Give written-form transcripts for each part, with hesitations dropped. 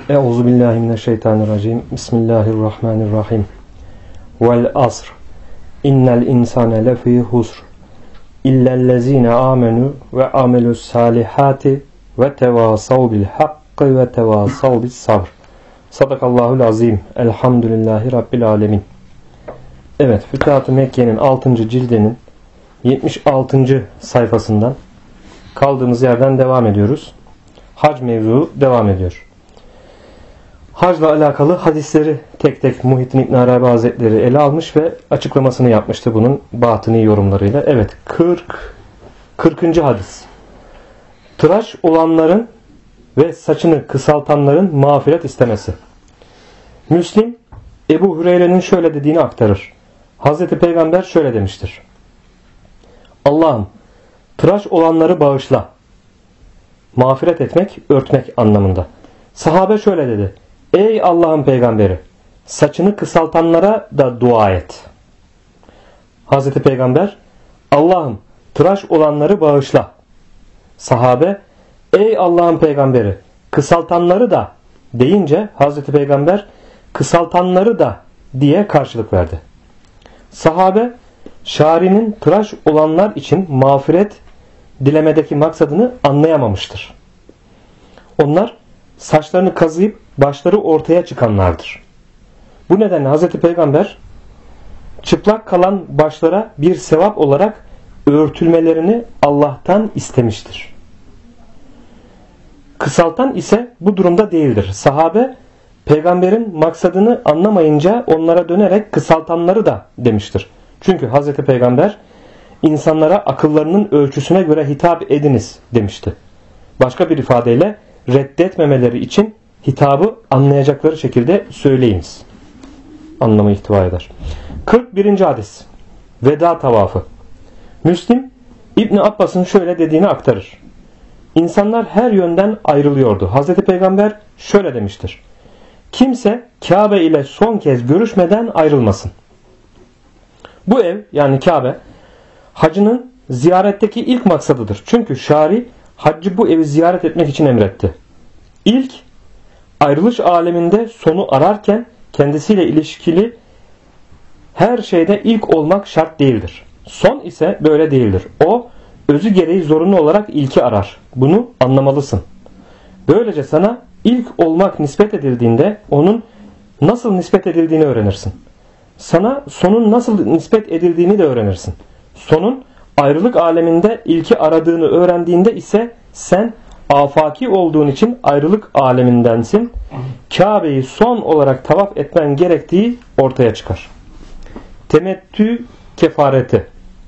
Euzubillahimineşşeytanirracim. Bismillahirrahmanirrahim. Vel asr. İnnel insane lefî husr. İllellezîne âmenû ve amelussâlihâti ve tevâsav bil hakkı ve tevâsav bis sabr. Sadakallahul azim. Elhamdülillahi Rabbil alemin. Evet, Fütuhat-ı Mekke'nin 6. cildinin 76. sayfasından kaldığımız yerden devam ediyoruz. Hac mevzuu devam ediyor. Hacla alakalı hadisleri tek tek Muhittin İbn Arabi Hazretleri ele almış ve açıklamasını yapmıştı bunun batıni yorumlarıyla. Evet, 40. hadis. Tıraş olanların ve saçını kısaltanların mağfiret istemesi. Müslim, Ebu Hüreyre'nin şöyle dediğini aktarır. Hazreti Peygamber şöyle demiştir. Allah'ım, tıraş olanları bağışla. Mağfiret etmek, örtmek anlamında. Sahabe şöyle dedi. Ey Allah'ın peygamberi, saçını kısaltanlara da dua et. Hazreti Peygamber, Allah'ım, tıraş olanları bağışla. Sahabe, ey Allah'ın peygamberi, kısaltanları da deyince Hazreti Peygamber, kısaltanları da diye karşılık verdi. Sahabe, şarinin tıraş olanlar için mağfiret dilemedeki maksadını anlayamamıştır. Onlar saçlarını kazıyıp başları ortaya çıkanlardır. Bu nedenle Hazreti Peygamber çıplak kalan başlara bir sevap olarak örtülmelerini Allah'tan istemiştir. Kısaltan ise bu durumda değildir. Sahabe peygamberin maksadını anlamayınca onlara dönerek kısaltanları da demiştir. Çünkü Hazreti Peygamber insanlara akıllarının ölçüsüne göre hitap ediniz demişti. Başka bir ifadeyle reddetmemeleri için hitabı anlayacakları şekilde söyleyiniz anlamı ihtiva eder. 41. hadis. Veda tavafı. Müslim İbn Abbas'ın şöyle dediğini aktarır. İnsanlar her yönden ayrılıyordu. Hazreti Peygamber şöyle demiştir. Kimse Kabe ile son kez görüşmeden ayrılmasın. Bu ev yani Kabe hacının ziyaretteki ilk maksadıdır. Çünkü şari haccı bu evi ziyaret etmek için emretti. İlk ayrılış aleminde sonu ararken kendisiyle ilişkili her şeyde ilk olmak şart değildir. Son ise böyle değildir. O özü gereği zorunlu olarak ilki arar. Bunu anlamalısın. Böylece sana ilk olmak nispet edildiğinde onun nasıl nispet edildiğini öğrenirsin. Sana sonun nasıl nispet edildiğini de öğrenirsin. Sonun ayrılık aleminde ilki aradığını öğrendiğinde ise sen afaki olduğun için ayrılık alemindensin. Kabe'yi son olarak tavaf etmen gerektiği ortaya çıkar. Temettü kefareti.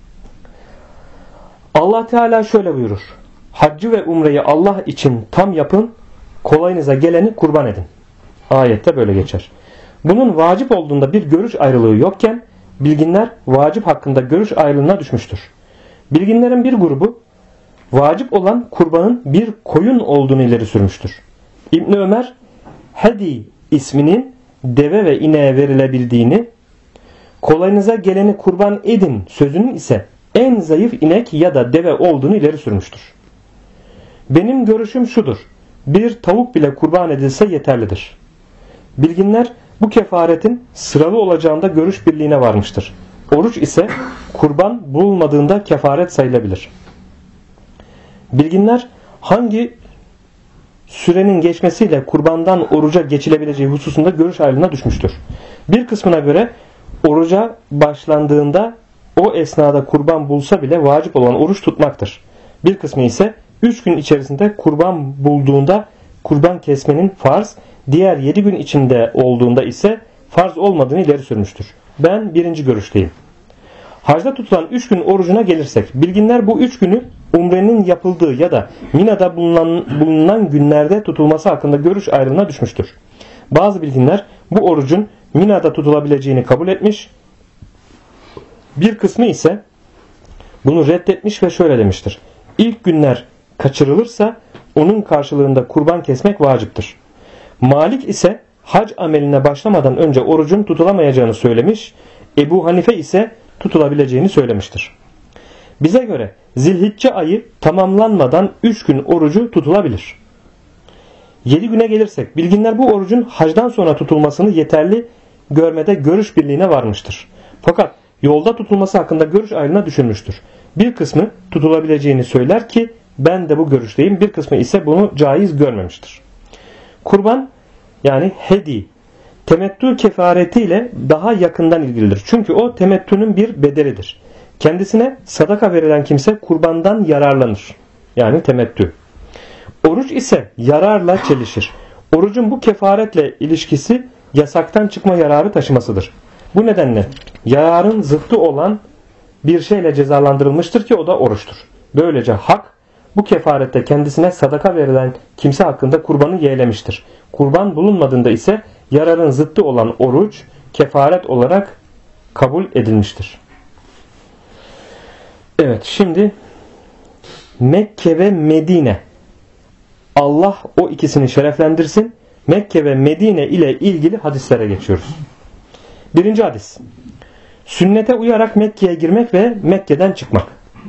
Allah Teala şöyle buyurur. Haccı ve umreyi Allah için tam yapın, kolayınıza geleni kurban edin. Ayette böyle geçer. Bunun vacip olduğunda bir görüş ayrılığı yokken bilginler vacip hakkında görüş ayrılığına düşmüştür. Bilginlerin bir grubu vacip olan kurbanın bir koyun olduğunu ileri sürmüştür. İbn Ömer hedi isminin deve ve ineğe verilebildiğini, kolayınıza geleni kurban edin sözünün ise en zayıf inek ya da deve olduğunu ileri sürmüştür. Benim görüşüm şudur. Bir tavuk bile kurban edilse yeterlidir. Bilginler bu kefaretin sıralı olacağında görüş birliğine varmıştır. Oruç ise kurban bulunmadığında kefaret sayılabilir. Bilginler hangi sürenin geçmesiyle kurbandan oruca geçilebileceği hususunda görüş ayrılığına düşmüştür. Bir kısmına göre oruca başlandığında o esnada kurban bulsa bile vacip olan oruç tutmaktır. Bir kısmı ise 3 gün içerisinde kurban bulduğunda kurban kesmenin farz, diğer 7 gün içinde olduğunda ise farz olmadığını ileri sürmüştür. Ben birinci görüşteyim. Hacda tutulan 3 gün orucuna gelirsek, bilginler bu 3 günü umrenin yapıldığı ya da Mina'da bulunan günlerde tutulması hakkında görüş ayrılığına düşmüştür. Bazı bilginler bu orucun Mina'da tutulabileceğini kabul etmiş, bir kısmı ise bunu reddetmiş ve şöyle demiştir. İlk günler kaçırılırsa onun karşılığında kurban kesmek vaciptir. Malik ise hac ameline başlamadan önce orucun tutulamayacağını söylemiş, Ebu Hanife ise tutulabileceğini söylemiştir. Bize göre Zilhicce ayı tamamlanmadan 3 gün orucu tutulabilir. 7 güne gelirsek, bilginler bu orucun hacdan sonra tutulmasını yeterli görmede görüş birliğine varmıştır. Fakat yolda tutulması hakkında görüş ayrılığına düşülmüştür. Bir kısmı tutulabileceğini söyler ki ben de bu görüşteyim. Bir kısmı ise bunu caiz görmemiştir. Kurban yani hedi temettü kefaretiyle daha yakından ilgilidir. Çünkü o temettünün bir bedelidir. Kendisine sadaka verilen kimse kurbandan yararlanır. Yani temettü. Oruç ise yararla çelişir. Orucun bu kefaretle ilişkisi yasaktan çıkma yararı taşımasıdır. Bu nedenle yararın zıttı olan bir şeyle cezalandırılmıştır ki o da oruçtur. Böylece hak bu kefarette kendisine sadaka verilen kimse hakkında kurbanı yeğlemiştir. Kurban bulunmadığında ise yararın zıttı olan oruç kefaret olarak kabul edilmiştir. Evet, şimdi Mekke ve Medine. Allah o ikisini şereflendirsin. Mekke ve Medine ile ilgili hadislere geçiyoruz. 1. hadis. Sünnete uyarak Mekke'ye girmek ve Mekke'den çıkmak.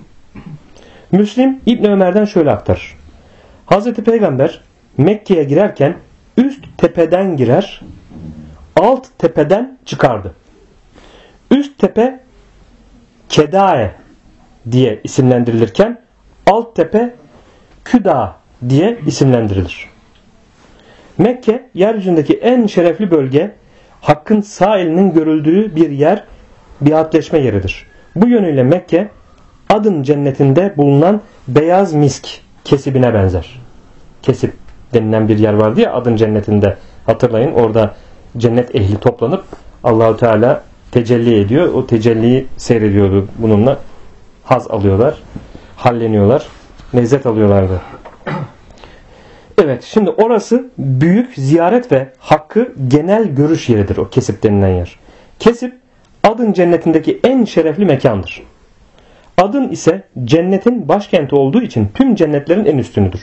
Müslim İbn Ömer'den şöyle aktarır. Hazreti Peygamber Mekke'ye girerken üst tepeden girer, alt tepeden çıkardı. Üst tepe Kedae diye isimlendirilirken alt tepe Küda diye isimlendirilir. Mekke yeryüzündeki en şerefli bölge, hakkın sağ elinin görüldüğü bir yer, biatleşme yeridir. Bu yönüyle Mekke Adın cennetinde bulunan beyaz misk kesibine benzer. Kesip denilen bir yer vardı ya Adın cennetinde, hatırlayın, orada cennet ehli toplanıp Allahu Teala tecelli ediyor. O tecelliyi seyrediyordu. Bununla haz alıyorlar, halleniyorlar, lezzet alıyorlardı. Evet, şimdi orası büyük ziyaret ve hakkı genel görüş yeridir, o Kesip denilen yer. Kesip Adın cennetindeki en şerefli mekandır. Adın ise cennetin başkenti olduğu için tüm cennetlerin en üstünüdür.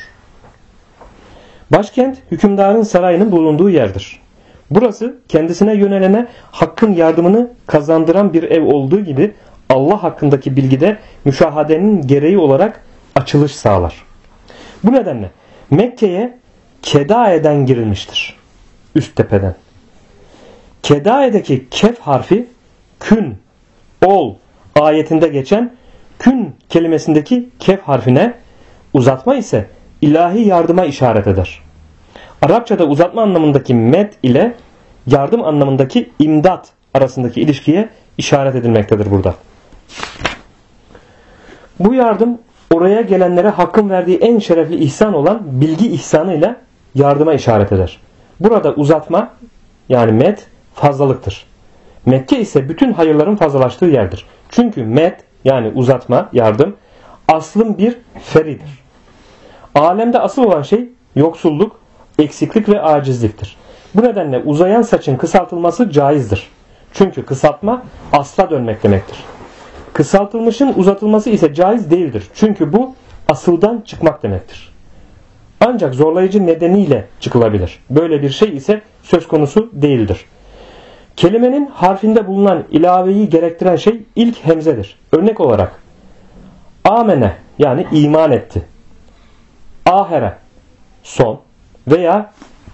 Başkent hükümdarın sarayının bulunduğu yerdir. Burası kendisine yönelene hakkın yardımını kazandıran bir ev olduğu gibi Allah hakkındaki bilgide müşahadenin gereği olarak açılış sağlar. Bu nedenle Mekke'ye Kedae'den girilmiştir. Üst tepeden. Kedae'deki kef harfi kün, ol ayetinde geçen kün kelimesindeki kef harfine, uzatma ise ilahi yardıma işaret eder. Arapçada uzatma anlamındaki med ile yardım anlamındaki imdat arasındaki ilişkiye işaret edilmektedir burada. Bu yardım oraya gelenlere hakkın verdiği en şerefli ihsan olan bilgi ihsanıyla yardıma işaret eder. Burada uzatma yani med fazlalıktır. Mekke ise bütün hayırların fazlalaştığı yerdir. Çünkü med yani uzatma, yardım aslın bir feridir. Alemde asıl olan şey yoksulluk, eksiklik ve acizliktir. Bu nedenle uzayan saçın kısaltılması caizdir. Çünkü kısaltma asla dönmek demektir. Kısaltılmışın uzatılması ise caiz değildir. Çünkü bu asıldan çıkmak demektir. Ancak zorlayıcı nedeniyle çıkılabilir. Böyle bir şey ise söz konusu değildir. Kelimenin harfinde bulunan ilaveyi gerektiren şey ilk hemzedir. Örnek olarak amene yani iman etti, ahere son veya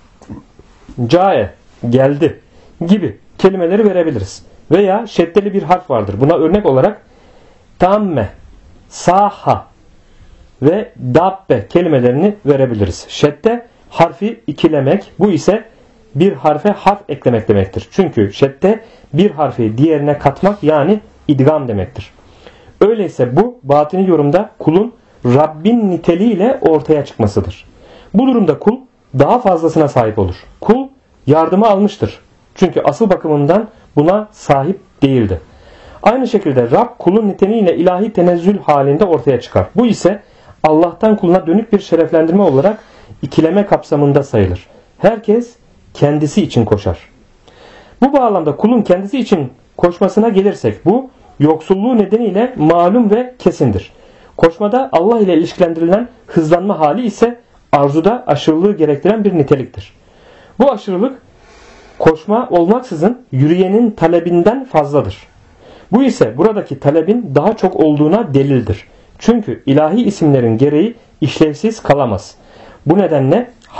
cae geldi gibi kelimeleri verebiliriz. Veya şeddeli bir harf vardır. Buna örnek olarak tamme, saha ve dabbe kelimelerini verebiliriz. Şedde harfi ikilemek, bu ise bir harfe harf eklemek demektir. Çünkü şedde bir harfi diğerine katmak yani idgam demektir. Öyleyse bu batini yorumda kulun Rabbin niteliğiyle ortaya çıkmasıdır. Bu durumda kul daha fazlasına sahip olur. Kul yardımı almıştır. Çünkü asıl bakımından buna sahip değildi. Aynı şekilde Rab kulun niteliğiyle ilahi tenezzül halinde ortaya çıkar. Bu ise Allah'tan kuluna dönük bir şereflendirme olarak ikileme kapsamında sayılır. Herkes kendisi için koşar. Bu bağlamda kulun kendisi için koşmasına gelirsek bu yoksulluğu nedeniyle malum ve kesindir. Koşmada Allah ile ilişkilendirilen hızlanma hali ise arzuda aşırılığı gerektiren bir niteliktir. Bu aşırılık koşma olmaksızın yürüyenin talebinden fazladır. Bu ise buradaki talebin daha çok olduğuna delildir. Çünkü ilahi isimlerin gereği işlevsiz kalamaz. Bu nedenle hak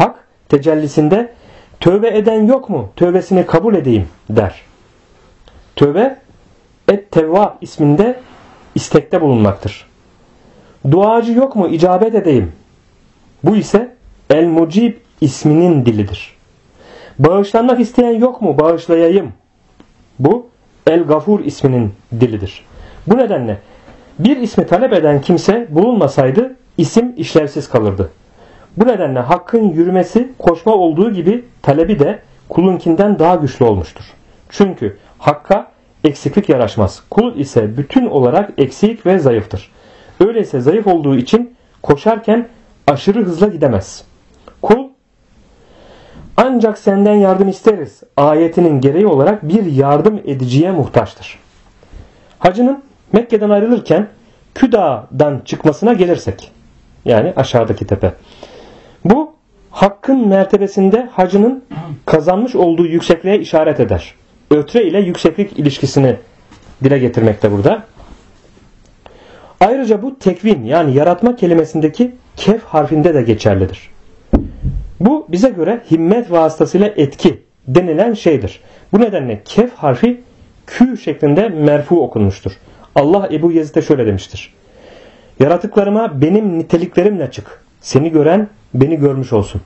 tecellisinde tövbe eden yok mu? Tövbesini kabul edeyim der. Tövbe Et-Tevvab isminde istekte bulunmaktır. Duacı yok mu? İcabet edeyim. Bu ise El-Mucib isminin dilidir. Bağışlanmak isteyen yok mu? Bağışlayayım. Bu El-Gafur isminin dilidir. Bu nedenle bir ismi talep eden kimse bulunmasaydı isim işlevsiz kalırdı. Bu nedenle hakkın yürümesi koşma olduğu gibi talebi de kulunkinden daha güçlü olmuştur. Çünkü hakka eksiklik yaraşmaz. Kul ise bütün olarak eksik ve zayıftır. Öyleyse zayıf olduğu için koşarken aşırı hızla gidemez. Kul ancak senden yardım isteriz ayetinin gereği olarak bir yardım ediciye muhtaçtır. Hacının Mekke'den ayrılırken Küda'dan çıkmasına gelirsek, yani aşağıdaki tepe. Bu hakkın mertebesinde hacının kazanmış olduğu yüksekliğe işaret eder. Ötre ile yükseklik ilişkisini dile getirmekte burada. Ayrıca bu tekvin yani yaratma kelimesindeki kef harfinde de geçerlidir. Bu bize göre himmet vasıtasıyla etki denilen şeydir. Bu nedenle kef harfi Q şeklinde merfu okunmuştur. Allah Ebu Yezid'e şöyle demiştir. Yaratıklarıma benim niteliklerimle çık. Seni gören beni görmüş olsun.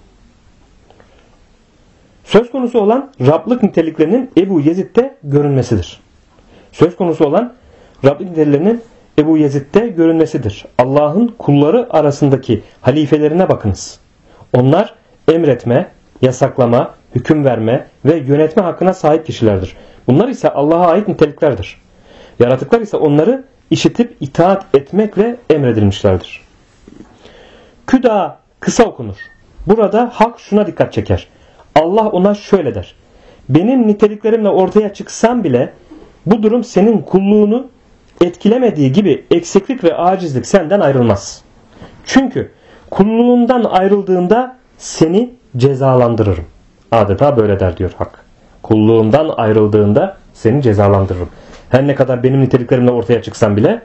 Söz konusu olan Rablık niteliklerinin Ebu Yezid'de görünmesidir. Söz konusu olan Rablık niteliklerinin Ebu Yezid'de görünmesidir. Allah'ın kulları arasındaki halifelerine bakınız. Onlar emretme, yasaklama, hüküm verme ve yönetme hakkına sahip kişilerdir. Bunlar ise Allah'a ait niteliklerdir. Yaratıklar ise onları işitip itaat etmekle emredilmişlerdir. Küda kısa okunur. Burada hak şuna dikkat çeker. Allah ona şöyle der. Benim niteliklerimle ortaya çıksam bile bu durum senin kulluğunu etkilemediği gibi eksiklik ve acizlik senden ayrılmaz. Çünkü kulluğundan ayrıldığında seni cezalandırırım. Adeta böyle der diyor hak. Kulluğundan ayrıldığında seni cezalandırırım. Her ne kadar benim niteliklerimle ortaya çıksam bile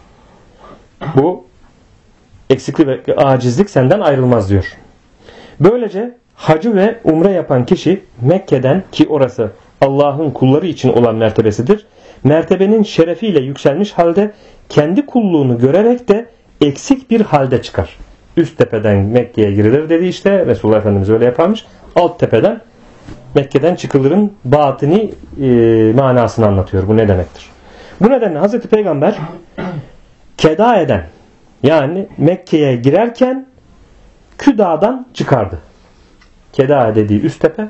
bu eksiklik ve acizlik senden ayrılmaz diyor. Böylece hacı ve umre yapan kişi Mekke'den, ki orası Allah'ın kulları için olan mertebesidir, mertebenin şerefiyle yükselmiş halde kendi kulluğunu görerek de eksik bir halde çıkar. Üst tepeden Mekke'ye girilir dedi işte. Resulullah Efendimiz öyle yaparmış. Alt tepeden Mekke'den çıkılırın batini manasını anlatıyor. Bu ne demektir? Bu nedenle Hazreti Peygamber keda eden, yani Mekke'ye girerken Küda'dan çıkardı. Keda dediği üst tepe,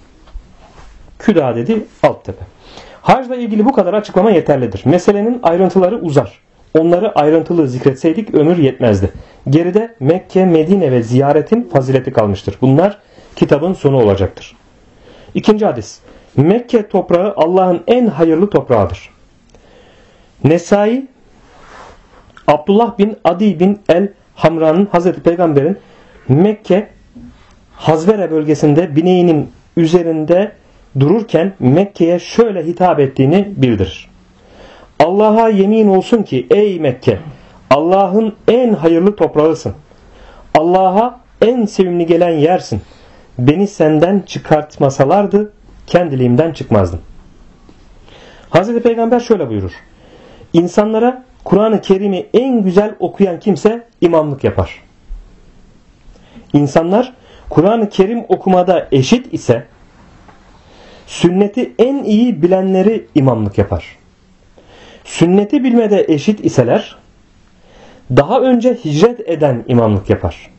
Küda dediği alt tepe. Hacla ilgili bu kadar açıklama yeterlidir. Meselenin ayrıntıları uzar. Onları ayrıntılı zikretseydik ömür yetmezdi. Geride Mekke, Medine ve ziyaretin fazileti kalmıştır. Bunlar kitabın sonu olacaktır. İkinci hadis. Mekke toprağı Allah'ın en hayırlı toprağıdır. Nesai, Abdullah bin Adi bin el-Hamra'nın Hazreti Peygamber'in Mekke Hazvere bölgesinde bineğinin üzerinde dururken Mekke'ye şöyle hitap ettiğini bildirir. Allah'a yemin olsun ki ey Mekke, Allah'ın en hayırlı toprağısın. Allah'a en sevimli gelen yersin. Beni senden çıkartmasalardı kendiliğimden çıkmazdım. Hazreti Peygamber şöyle buyurur. İnsanlara Kur'an-ı Kerim'i en güzel okuyan kimse imamlık yapar. İnsanlar Kur'an-ı Kerim okumada eşit ise sünneti en iyi bilenleri imamlık yapar. Sünneti bilmede eşit iseler daha önce hicret eden imamlık yapar.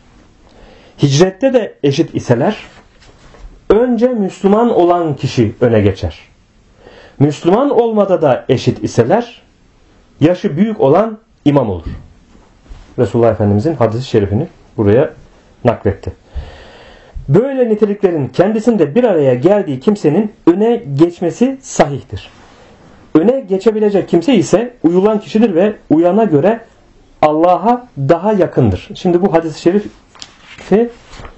Hicrette de eşit iseler önce Müslüman olan kişi öne geçer. Müslüman olmada da eşit iseler yaşı büyük olan imam olur. Resulullah Efendimizin hadis-i şerifini buraya nakletti. Böyle niteliklerin kendisinde bir araya geldiği kimsenin öne geçmesi sahihtir. Öne geçebilecek kimse ise uyulan kişidir ve uyana göre Allah'a daha yakındır. Şimdi bu hadis-i şerifi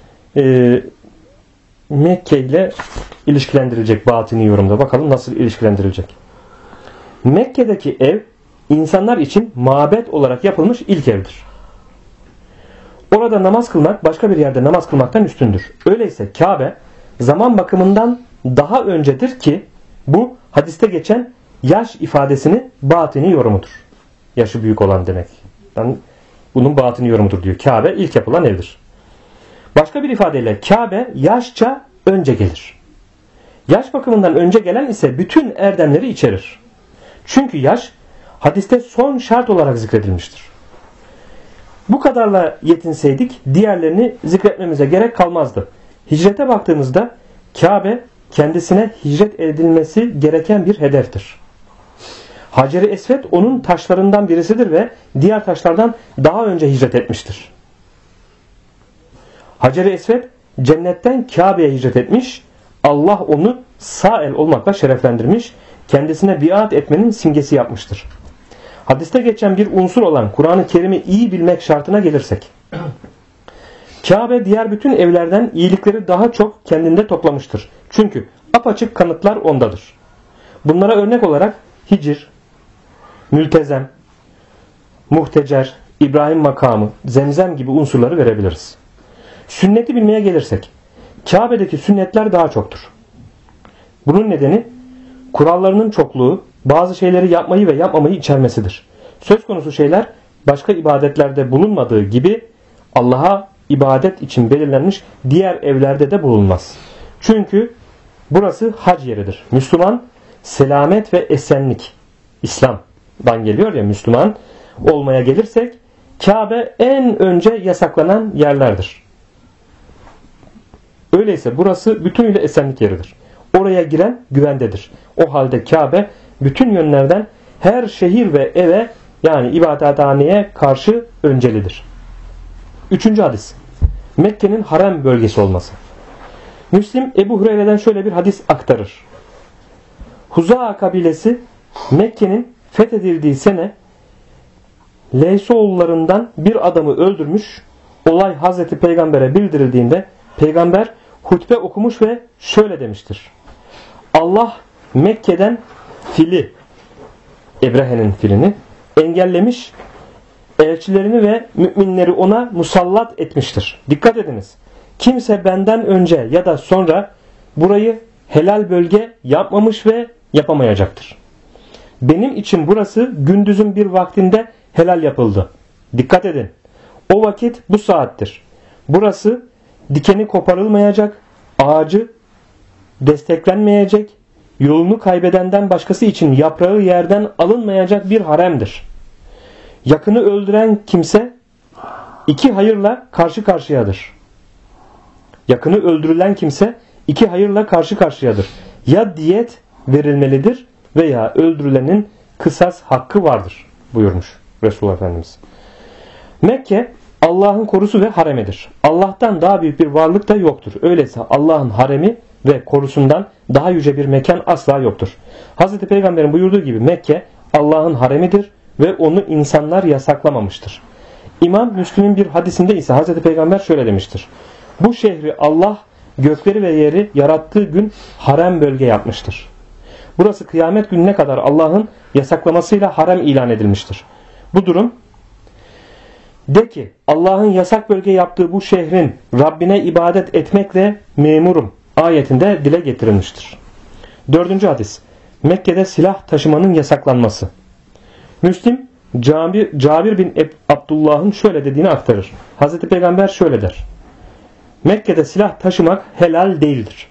Mekke ile ilişkilendirilecek batini yorumda. Bakalım nasıl ilişkilendirilecek. Mekke'deki ev insanlar için mabet olarak yapılmış ilk evdir. Orada namaz kılmak başka bir yerde namaz kılmaktan üstündür. Öyleyse Kabe zaman bakımından daha öncedir ki bu hadiste geçen yaş ifadesini batini yorumudur. Yaşı büyük olan demek. Yani bunun batini yorumudur diyor. Kabe ilk yapılan evdir. Başka bir ifadeyle Kabe yaşça önce gelir. Yaş bakımından önce gelen ise bütün erdemleri içerir. Çünkü yaş hadiste son şart olarak zikredilmiştir. Bu kadarla yetinseydik diğerlerini zikretmemize gerek kalmazdı. Hicrete baktığımızda Kabe kendisine hicret edilmesi gereken bir hedeftir. Hacer-i Esved onun taşlarından birisidir ve diğer taşlardan daha önce hicret etmiştir. Hacer-i Esved cennetten Kabe'ye hicret etmiş, Allah onu sağ el olmakla şereflendirmiş, kendisine biat etmenin simgesi yapmıştır. Hadiste geçen bir unsur olan Kur'an-ı Kerim'i iyi bilmek şartına gelirsek, Kabe diğer bütün evlerden iyilikleri daha çok kendinde toplamıştır. Çünkü apaçık kanıtlar ondadır. Bunlara örnek olarak Hicr, Mültezem, Muhtecer, İbrahim makamı, Zemzem gibi unsurları verebiliriz. Sünneti bilmeye gelirsek, Kabe'deki sünnetler daha çoktur. Bunun nedeni kurallarının çokluğu, bazı şeyleri yapmayı ve yapmamayı içermesidir. Söz konusu şeyler başka ibadetlerde bulunmadığı gibi Allah'a ibadet için belirlenmiş diğer evlerde de bulunmaz. Çünkü burası hac yeridir. Müslüman selamet ve esenlik, İslam'dan geliyor ya, Müslüman olmaya gelirsek Kabe en önce yasaklanan yerlerdir. Öyleyse burası bütünüyle esenlik yeridir. Oraya giren güvendedir. O halde Kabe bütün yönlerden her şehir ve eve, yani ibadethaneye karşı öncelidir. 3. hadis. Mekke'nin harem bölgesi olması. Müslim Ebu Hureyre'den şöyle bir hadis aktarır. Huza'a kabilesi Mekke'nin fethedildiği sene Leysoğullarından bir adamı öldürmüş. Olay Hazreti Peygamber'e bildirildiğinde Peygamber hutbe okumuş ve şöyle demiştir. Allah Mekke'den fili, Ebrehe'nin filini engellemiş, elçilerini ve müminleri ona musallat etmiştir. Dikkat ediniz. Kimse benden önce ya da sonra burayı helal bölge yapmamış ve yapamayacaktır. Benim için burası gündüzün bir vaktinde helal yapıldı. Dikkat edin. O vakit bu saattir. Burası dikeni koparılmayacak, ağacı desteklenmeyecek, yolunu kaybedenden başkası için yaprağı yerden alınmayacak bir haremdir. Yakını öldüren kimse iki hayırla karşı karşıyadır. Yakını öldürülen kimse iki hayırla karşı karşıyadır. Ya diyet verilmelidir veya öldürülenin kısas hakkı vardır buyurmuş Resulullah Efendimiz. Mekke Allah'ın korusu ve haremidir. Allah'tan daha büyük bir varlık da yoktur. Öyleyse Allah'ın haremi ve korusundan daha yüce bir mekan asla yoktur. Hazreti Peygamber'in buyurduğu gibi Mekke Allah'ın haremidir ve onu insanlar yasaklamamıştır. İmam Müslim'in bir hadisinde ise Hazreti Peygamber şöyle demiştir. Bu şehri Allah gökleri ve yeri yarattığı gün harem bölge yapmıştır. Burası kıyamet gününe kadar Allah'ın yasaklamasıyla harem ilan edilmiştir. Bu durum, de ki Allah'ın yasak bölge yaptığı bu şehrin Rabbine ibadet etmekle memurum ayetinde dile getirilmiştir. 4. hadis. Mekke'de silah taşımanın yasaklanması. Müslim Cabir bin Abdullah'ın şöyle dediğini aktarır. Hazreti Peygamber şöyle der. Mekke'de silah taşımak helal değildir.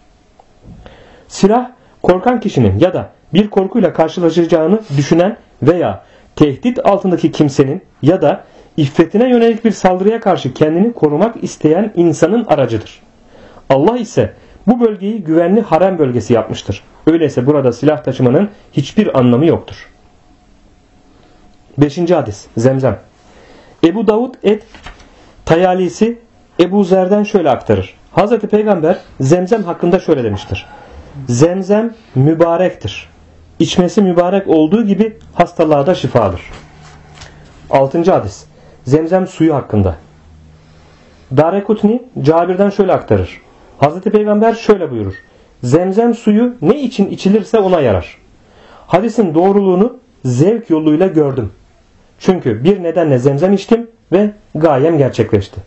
Silah korkan kişinin ya da bir korkuyla karşılaşacağını düşünen veya tehdit altındaki kimsenin ya da iffetine yönelik bir saldırıya karşı kendini korumak isteyen insanın aracıdır. Allah ise bu bölgeyi güvenli harem bölgesi yapmıştır. Öyleyse burada silah taşımanın hiçbir anlamı yoktur. 5. hadis. Zemzem. Ebu Davud Tayalisi Ebu Zer'den şöyle aktarır. Hazreti Peygamber Zemzem hakkında şöyle demiştir. Zemzem mübarektir. İçmesi mübarek olduğu gibi hastalığa da şifadır. 6. hadis. Zemzem suyu hakkında. Darekutni Cabir'den şöyle aktarır. Hazreti Peygamber şöyle buyurur. Zemzem suyu ne için içilirse ona yarar. Hadisin doğruluğunu zevk yoluyla gördüm. Çünkü bir nedenle zemzem içtim ve gayem gerçekleşti.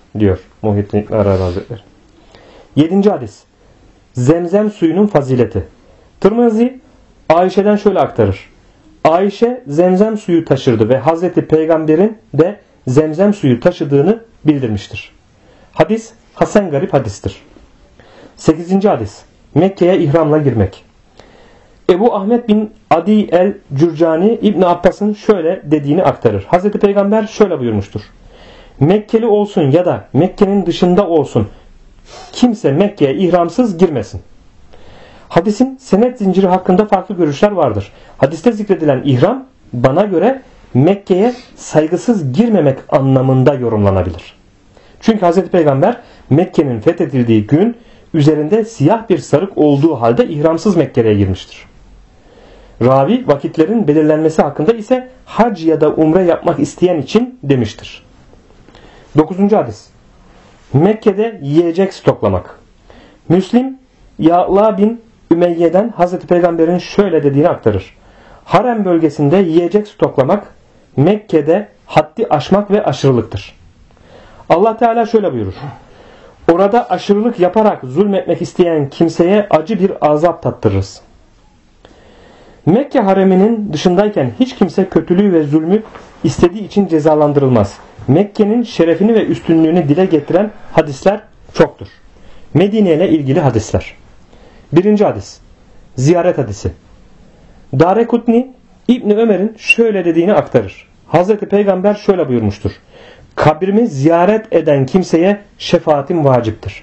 diyor Muhyiddin İbn Arabi Hazretleri. 7. hadis. Zemzem suyunun fazileti. Tirmizi Ayşe'den şöyle aktarır. Ayşe zemzem suyu taşırdı ve Hazreti Peygamber'in de zemzem suyu taşıdığını bildirmiştir. Hadis hasen garip hadistir. 8. hadis. Mekke'ye ihramla girmek. Ebu Ahmet bin Adi el-Cürcani İbn Abbas'ın şöyle dediğini aktarır. Hazreti Peygamber şöyle buyurmuştur. Mekkeli olsun ya da Mekke'nin dışında olsun kimse Mekke'ye ihramsız girmesin. Hadisin senet zinciri hakkında farklı görüşler vardır. Hadiste zikredilen ihram bana göre Mekke'ye saygısız girmemek anlamında yorumlanabilir. Çünkü Hazreti Peygamber Mekke'nin fethedildiği gün üzerinde siyah bir sarık olduğu halde ihramsız Mekke'ye girmiştir. Ravi vakitlerin belirlenmesi hakkında ise hac ya da umre yapmak isteyen için demiştir. 9. hadis. Mekke'de yiyecek stoklamak. Müslim Ya'la bin Ümeyye'den Hazreti Peygamber'in şöyle dediğini aktarır. Harem bölgesinde yiyecek stoklamak Mekke'de haddi aşmak ve aşırılıktır. Allah Teala şöyle buyurur. Orada aşırılık yaparak zulmetmek isteyen kimseye acı bir azap tattırırız. Mekke hareminin dışındayken hiç kimse kötülüğü ve zulmü istediği için cezalandırılmaz. Mekke'nin şerefini ve üstünlüğünü dile getiren hadisler çoktur. Medine ile ilgili hadisler. 1. hadis. Ziyaret hadisi. Darekutni İbni Ömer'in şöyle dediğini aktarır. Hazreti Peygamber şöyle buyurmuştur. Kabrimi ziyaret eden kimseye şefaatim vaciptir.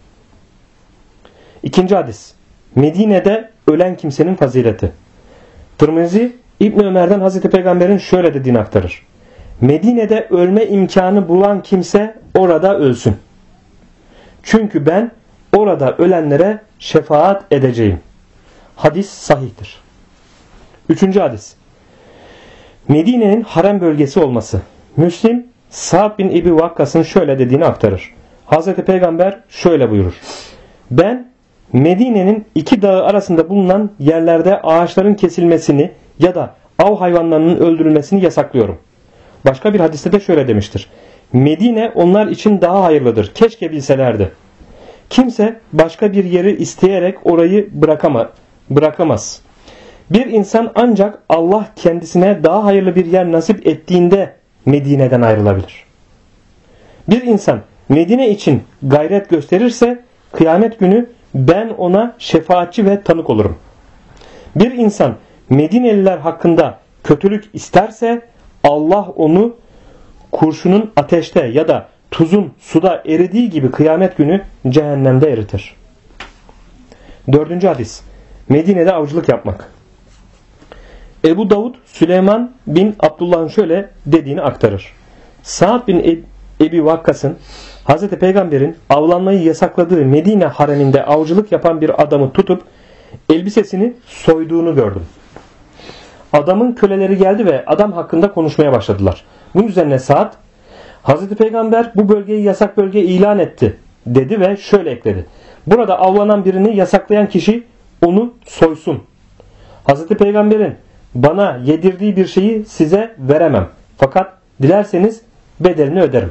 2. hadis. Medine'de ölen kimsenin fazileti. Tirmizi İbni Ömer'den Hazreti Peygamber'in şöyle dediğini aktarır. Medine'de ölme imkanı bulan kimse orada ölsün. Çünkü ben orada ölenlere şefaat edeceğim. Hadis sahihtir. 3. hadis. Medine'nin harem bölgesi olması. Müslim Sa'd bin Ebi Vakkas'ın şöyle dediğini aktarır. Hazreti Peygamber şöyle buyurur. Ben Medine'nin iki dağı arasında bulunan yerlerde ağaçların kesilmesini ya da av hayvanlarının öldürülmesini yasaklıyorum. Başka bir hadiste de şöyle demiştir. Medine onlar için daha hayırlıdır. Keşke bilselerdi. Kimse başka bir yeri isteyerek orayı bırakamaz. Bir insan ancak Allah kendisine daha hayırlı bir yer nasip ettiğinde Medine'den ayrılabilir. Bir insan Medine için gayret gösterirse kıyamet günü ben ona şefaatçi ve tanık olurum. Bir insan Medineliler hakkında kötülük isterse Allah onu kurşunun ateşte ya da tuzun suda eridiği gibi kıyamet günü cehennemde eritir. 4. hadis. Medine'de avcılık yapmak. Ebu Davud Süleyman bin Abdullah'ın şöyle dediğini aktarır. Sa'd bin Ebi Vakkas'ın Hazreti Peygamber'in avlanmayı yasakladığı Medine hareminde avcılık yapan bir adamı tutup elbisesini soyduğunu gördüm. Adamın köleleri geldi ve adam hakkında konuşmaya başladılar. Bunun üzerine Sa'd, Hazreti Peygamber bu bölgeyi yasak bölge ilan etti dedi ve şöyle ekledi. Burada avlanan birini yasaklayan kişi onu soysun. Hazreti Peygamber'in bana yedirdiği bir şeyi size veremem. Fakat dilerseniz bedelini öderim.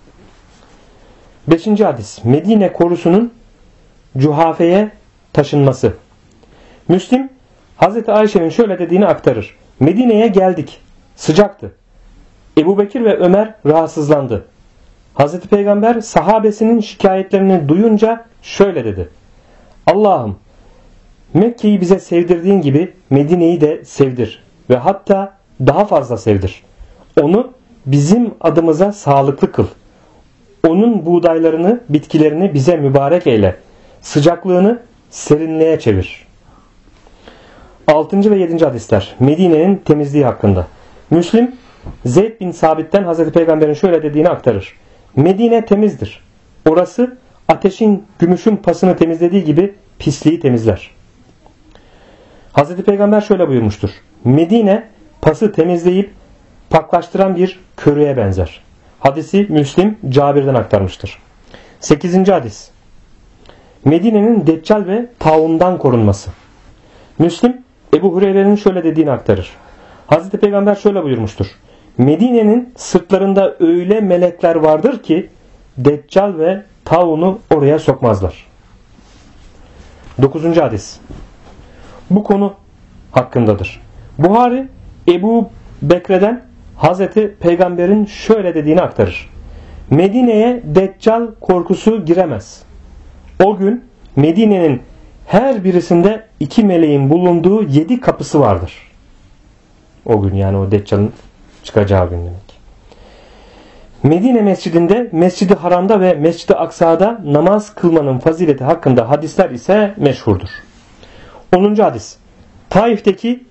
5. hadis. Medine korusunun Cuhafe'ye taşınması. Müslim Hazreti Ayşe'nin şöyle dediğini aktarır. Medine'ye geldik. Sıcaktı. Ebu Bekir ve Ömer rahatsızlandı. Hazreti Peygamber sahabesinin şikayetlerini duyunca şöyle dedi. Allah'ım Mekke'yi bize sevdirdiğin gibi Medine'yi de sevdir ve hatta daha fazla sevdir. Onu bizim adımıza sağlıklı kıl. Onun buğdaylarını, bitkilerini bize mübarek eyle. Sıcaklığını serinliğe çevir. 6. ve 7. hadisler. Medine'nin temizliği hakkında. Müslim Zeyd bin Sabit'ten Hazreti Peygamber'in şöyle dediğini aktarır. Medine temizdir. Orası ateşin gümüşün pasını temizlediği gibi pisliği temizler. Hazreti Peygamber şöyle buyurmuştur. Medine pası temizleyip paklaştıran bir körüğe benzer. Hadisi Müslim Cabir'den aktarmıştır. 8. hadis. Medine'nin Deccal ve taundan korunması. Müslim Ebu Hureyre'nin şöyle dediğini aktarır. Hazreti Peygamber şöyle buyurmuştur. Medine'nin sırtlarında öyle melekler vardır ki Deccal ve taunu oraya sokmazlar. 9. hadis. Bu konu hakkındadır. Buhari Ebu Bekre'den Hazreti Peygamber'in şöyle dediğini aktarır. Medine'ye Deccal korkusu giremez. O gün Medine'nin her birisinde 2 meleğin bulunduğu 7 kapısı vardır. O gün, yani o Deccal'ın çıkacağı gün demek. Medine mescidinde, Mescid-i Haram'da ve Mescid-i Aksa'da namaz kılmanın fazileti hakkında hadisler ise meşhurdur. 10. hadis. Taif'teki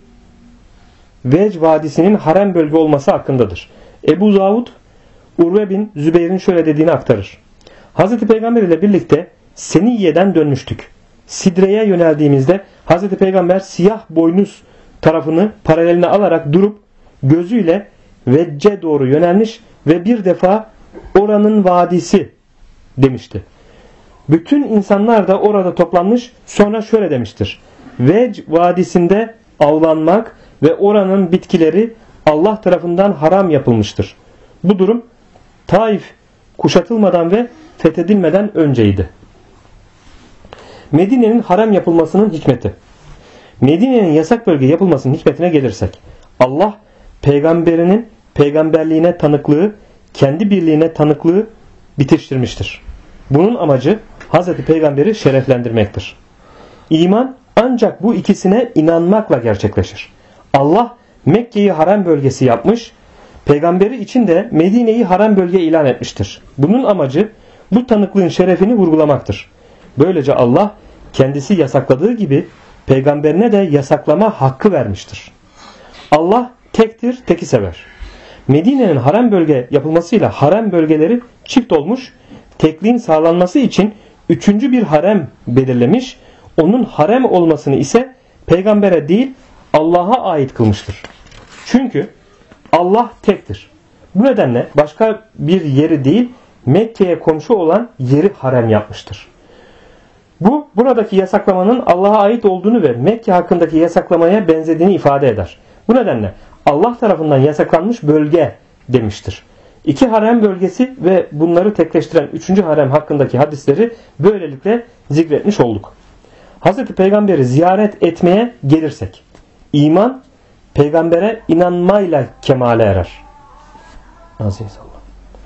Vec Vadisi'nin harem bölge olması hakkındadır. Ebu Davud Urve bin Zübeyir'in şöyle dediğini aktarır. Hazreti Peygamber ile birlikte Seniyye'den dönmüştük. Sidre'ye yöneldiğimizde Hazreti Peygamber siyah boynuz tarafını paraleline alarak durup gözüyle Vecce doğru yönelmiş ve bir defa oranın vadisi demişti. Bütün insanlar da orada toplanmış, sonra şöyle demiştir. Vec vadisinde avlanmak ve oranın bitkileri Allah tarafından haram yapılmıştır. Bu durum Taif kuşatılmadan ve fethedilmeden önceydi. Medine'nin harem yapılmasının hikmeti. Medine'nin yasak bölge yapılmasının hikmetine gelirsek, Allah peygamberinin peygamberliğine tanıklığı, kendi birliğine tanıklığı bitiştirmiştir. Bunun amacı Hazreti Peygamber'i şereflendirmektir. İman ancak bu ikisine inanmakla gerçekleşir. Allah Mekke'yi harem bölgesi yapmış, peygamberi için de Medine'yi harem bölge ilan etmiştir. Bunun amacı bu tanıklığın şerefini vurgulamaktır. Böylece Allah kendisi yasakladığı gibi peygamberine de yasaklama hakkı vermiştir. Allah tektir, teki sever. Medine'nin harem bölge yapılmasıyla harem bölgeleri çift olmuş, tekliğin sağlanması için 3. bir harem belirlemiş, onun harem olmasını ise peygambere değil Allah'a ait kılmıştır. Çünkü Allah tektir. Bu nedenle başka bir yeri değil, Mekke'ye komşu olan yeri harem yapmıştır. Bu buradaki yasaklamanın Allah'a ait olduğunu ve Mekke hakkındaki yasaklamaya benzediğini ifade eder. Bu nedenle Allah tarafından yasaklanmış bölge demiştir. 2 harem bölgesi ve bunları tekleştiren 3. harem hakkındaki hadisleri böylelikle zikretmiş olduk. Hazreti Peygamber'i ziyaret etmeye gelirsek, iman peygambere inanmayla kemale erer. Aziz Allah.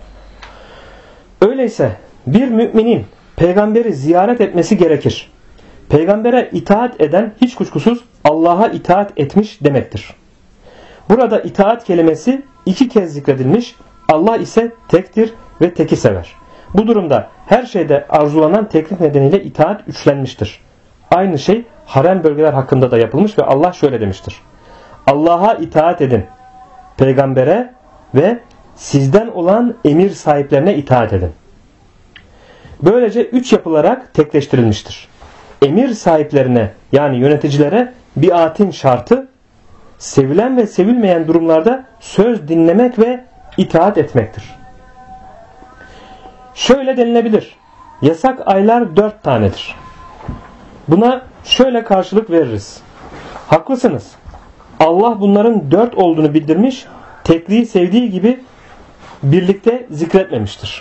Öyleyse bir müminin peygamberi ziyaret etmesi gerekir. Peygambere itaat eden hiç kuşkusuz Allah'a itaat etmiş demektir. Burada itaat kelimesi 2 kez zikredilmiş, Allah ise tektir ve teki sever. Bu durumda her şeyde arzulanan teklif nedeniyle itaat üçlenmiştir. Aynı şey harem bölgeler hakkında da yapılmış ve Allah şöyle demiştir. Allah'a itaat edin, peygambere ve sizden olan emir sahiplerine itaat edin. Böylece 3 yapılarak tekleştirilmiştir. Emir sahiplerine, yani yöneticilere biatin şartı, sevilen ve sevilmeyen durumlarda söz dinlemek ve itaat etmektir. Şöyle denilebilir. Yasak aylar 4 tanedir. Buna şöyle karşılık veririz. Haklısınız. Allah bunların 4 olduğunu bildirmiş, tekliği sevdiği gibi birlikte zikretmemiştir.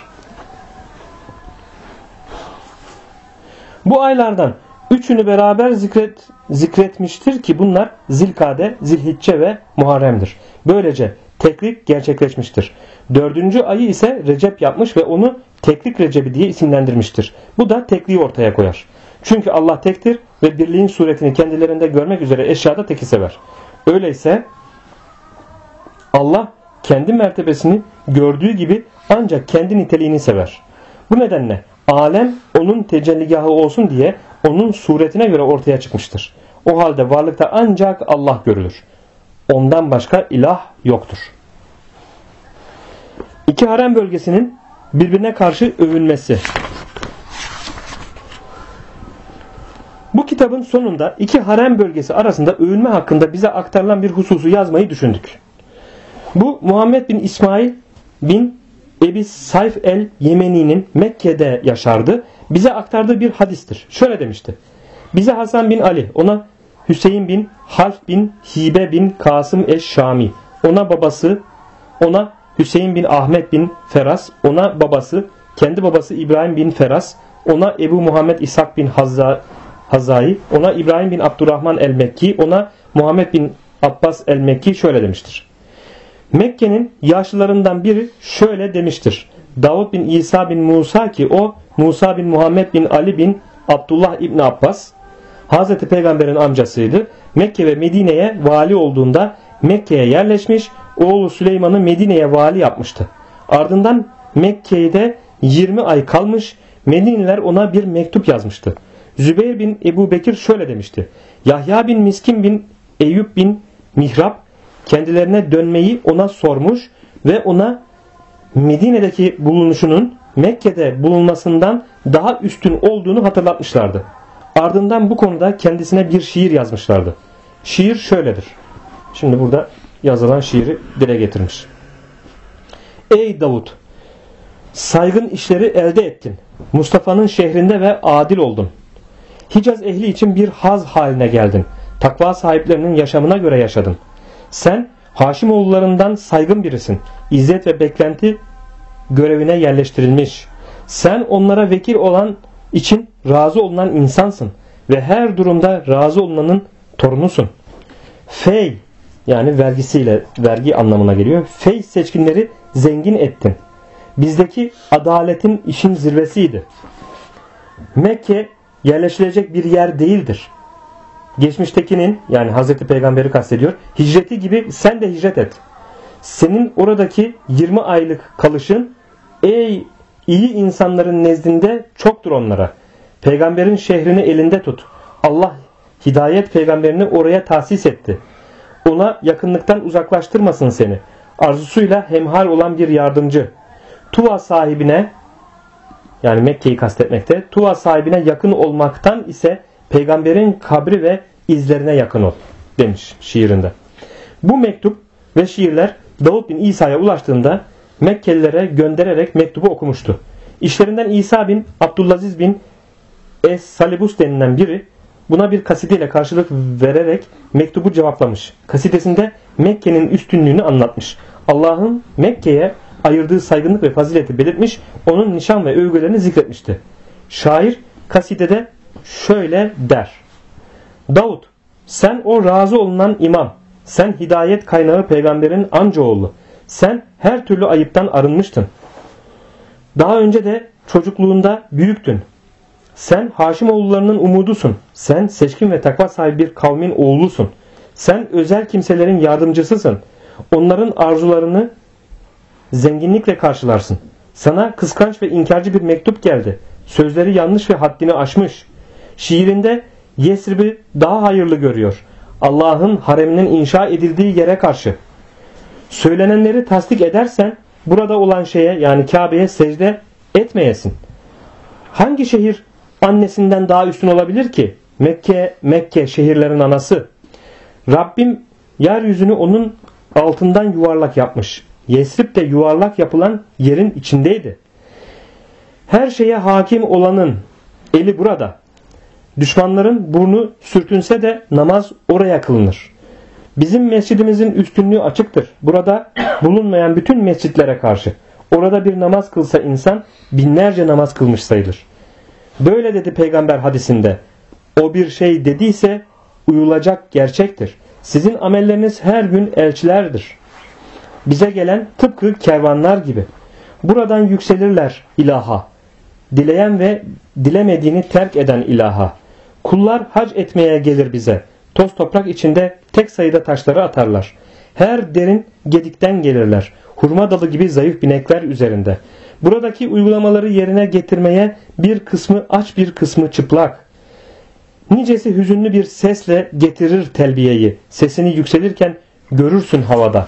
Bu aylardan 3'ünü beraber zikretmiştir ki bunlar Zilkade, Zilhicce ve Muharrem'dir. Böylece teklik gerçekleşmiştir. 4. ayı ise Recep yapmış ve onu teklik Recebi diye isimlendirmiştir. Bu da tekliği ortaya koyar. Çünkü Allah tektir ve birliğin suretini kendilerinde görmek üzere eşyada teki sever. Öyleyse Allah kendi mertebesini gördüğü gibi ancak kendi niteliğini sever. Bu nedenle alem onun tecelligahı olsun diye onun suretine göre ortaya çıkmıştır. O halde varlıkta ancak Allah görülür. Ondan başka ilah yoktur. 2 harem bölgesinin birbirine karşı övünmesi. Bu kitabın sonunda 2 harem bölgesi arasında övünme hakkında bize aktarılan bir hususu yazmayı düşündük. Bu Muhammed bin İsmail bin Ebi Sayf el-Yemeni'nin Mekke'de yaşardı. Bize aktardığı bir hadistir. Şöyle demişti. Bize Hasan bin Ali, ona Hüseyin bin Half bin Hibe bin Kasım eş-Şami, ona babası, ona Hüseyin bin Ahmet bin Feras, ona babası kendi babası İbrahim bin Feras, ona Ebu Muhammed İshak bin Hazai, ona İbrahim bin Abdurrahman el-Mekki, ona Muhammed bin Abbas el-Mekki şöyle demiştir. Mekke'nin yaşlılarından biri şöyle demiştir. Davud bin İsa bin Musa ki o Musa bin Muhammed bin Ali bin Abdullah İbni Abbas, Hazreti Peygamber'in amcasıydı. Mekke ve Medine'ye vali olduğunda Mekke'ye yerleşmiş, oğlu Süleyman'ı Medine'ye vali yapmıştı. Ardından Mekke'de 20 ay kalmış, Medineliler ona bir mektup yazmıştı. Zübeyir bin Ebu Bekir şöyle demişti. Yahya bin Miskin bin Eyüp bin Mihrab kendilerine dönmeyi ona sormuş ve ona Medine'deki bulunuşunun Mekke'de bulunmasından daha üstün olduğunu hatırlatmışlardı. Ardından bu konuda kendisine bir şiir yazmışlardı. Şiir şöyledir. Şimdi burada yazılan şiiri dile getirmiş. Ey Davud! Saygın işleri elde ettin. Mustafa'nın şehrinde ve adil oldun. Hicaz ehli için bir haz haline geldin. Takva sahiplerinin yaşamına göre yaşadın. Sen Haşimoğullarından saygın birisin. İzzet ve beklenti görevine yerleştirilmiş. Sen onlara vekil olan için razı olunan insansın ve her durumda razı olunanın torunusun. Fey yani vergi anlamına geliyor. Fey seçkinleri zengin ettin. Bizdeki adaletin işin zirvesiydi. Mekke yerleşilecek bir yer değildir. Geçmiştekinin yani Hazreti Peygamber'i kastediyor. Hicreti gibi sen de hicret et. Senin oradaki 20 aylık kalışın ey iyi insanların nezdinde çoktur onlara. Peygamberin şehrini elinde tut. Allah hidayet peygamberini oraya tahsis etti. Ona yakınlıktan uzaklaştırmasın seni. Arzusuyla hemhal olan bir yardımcı. Tuva sahibine yani Mekke'yi kastetmekte. Tuva sahibine yakın olmaktan ise peygamberin kabri ve izlerine yakın ol demiş şiirinde. Bu mektup ve şiirler Davud bin İsa'ya ulaştığında Mekkelilere göndererek mektubu okumuştu. İşlerinden İsa bin Abdülaziz bin Es-Salibus denilen biri buna bir kasideyle karşılık vererek mektubu cevaplamış. Kasidesinde Mekke'nin üstünlüğünü anlatmış. Allah'ın Mekke'ye ayırdığı saygınlık ve fazileti belirtmiş, onun nişan ve övgülerini zikretmişti. Şair kasidede şöyle der. Davud, sen o razı olunan imam, sen hidayet kaynağı peygamberin amcaoğlu, sen her türlü ayıptan arınmıştın. Daha önce de çocukluğunda büyüktün. Sen Haşimoğullarının umudusun. Sen seçkin ve takva sahibi bir kavmin oğlusun. Sen özel kimselerin yardımcısısın. Onların arzularını zenginlikle karşılarsın. Sana kıskanç ve inkarcı bir mektup geldi. Sözleri yanlış ve haddini aşmış. Şiirinde Yesrib'i daha hayırlı görüyor. Allah'ın hareminin inşa edildiği yere karşı. Söylenenleri tasdik edersen burada olan şeye yani Kabe'ye secde etmeyesin. Hangi şehir annesinden daha üstün olabilir ki? Mekke şehirlerin anası. Rabbim yeryüzünü onun altından yuvarlak yapmış. Yesrib de yuvarlak yapılan yerin içindeydi. Her şeye hakim olanın eli burada. Düşmanların burnu sürtünse de namaz oraya kılınır. Bizim mescidimizin üstünlüğü açıktır. Burada bulunmayan bütün mescitlere karşı. Orada bir namaz kılsa insan binlerce namaz kılmış sayılır. Böyle dedi peygamber hadisinde. O bir şey dediyse uyulacak gerçektir. Sizin amelleriniz her gün elçilerdir. Bize gelen tıpkı kervanlar gibi. Buradan yükselirler ilaha. Dileyen ve dilemediğini terk eden ilaha. Kullar hac etmeye gelir bize. Toz toprak içinde tek sayıda taşları atarlar. Her derin gedikten gelirler. Hurma dalı gibi zayıf binekler üzerinde. Buradaki uygulamaları yerine getirmeye bir kısmı aç bir kısmı çıplak. Nicesi hüzünlü bir sesle getirir telbiyeyi. Sesini yükselirken görürsün havada.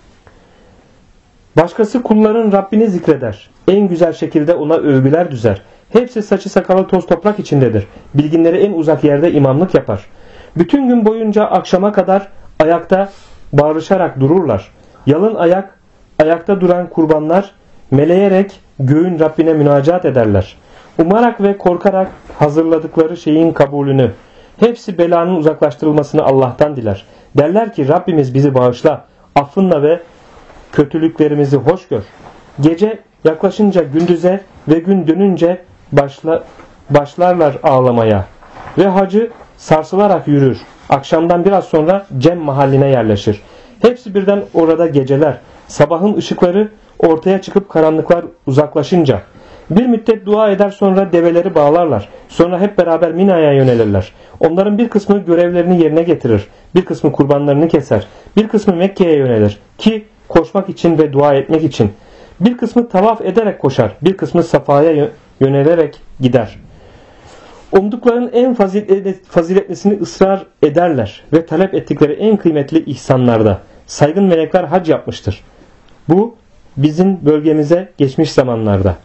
Başkası kulların Rabbini zikreder. En güzel şekilde ona övgüler düzer. Hepsi saçı sakalı toz toprak içindedir. Bilginleri en uzak yerde imamlık yapar. Bütün gün boyunca akşama kadar ayakta bağırışarak dururlar. Yalın ayakta duran kurbanlar meleyerek göğün Rabbine münacat ederler. Umarak ve korkarak hazırladıkları şeyin kabulünü. Hepsi belanın uzaklaştırılmasını Allah'tan diler. Derler ki Rabbimiz bizi bağışla, affınla ve kötülüklerimizi hoş gör. Gece yaklaşınca gündüze ve gün dönünce başlarlar ağlamaya. Ve hacı sarsılarak yürür. Akşamdan biraz sonra Cem mahalline yerleşir. Hepsi birden orada geceler. Sabahın ışıkları ortaya çıkıp karanlıklar uzaklaşınca bir müddet dua eder, sonra develeri bağlarlar. Sonra hep beraber Mina'ya yönelirler. Onların bir kısmı görevlerini yerine getirir. Bir kısmı kurbanlarını keser. Bir kısmı Mekke'ye yönelir ki koşmak için ve dua etmek için. Bir kısmı tavaf ederek koşar. Bir kısmı Safa'ya yönelerek gider. Umduklarının en faziletlisini ısrar ederler ve talep ettikleri en kıymetli ihsanlarda. Saygın melekler hac yapmıştır. Bu bizim bölgemize geçmiş zamanlarda.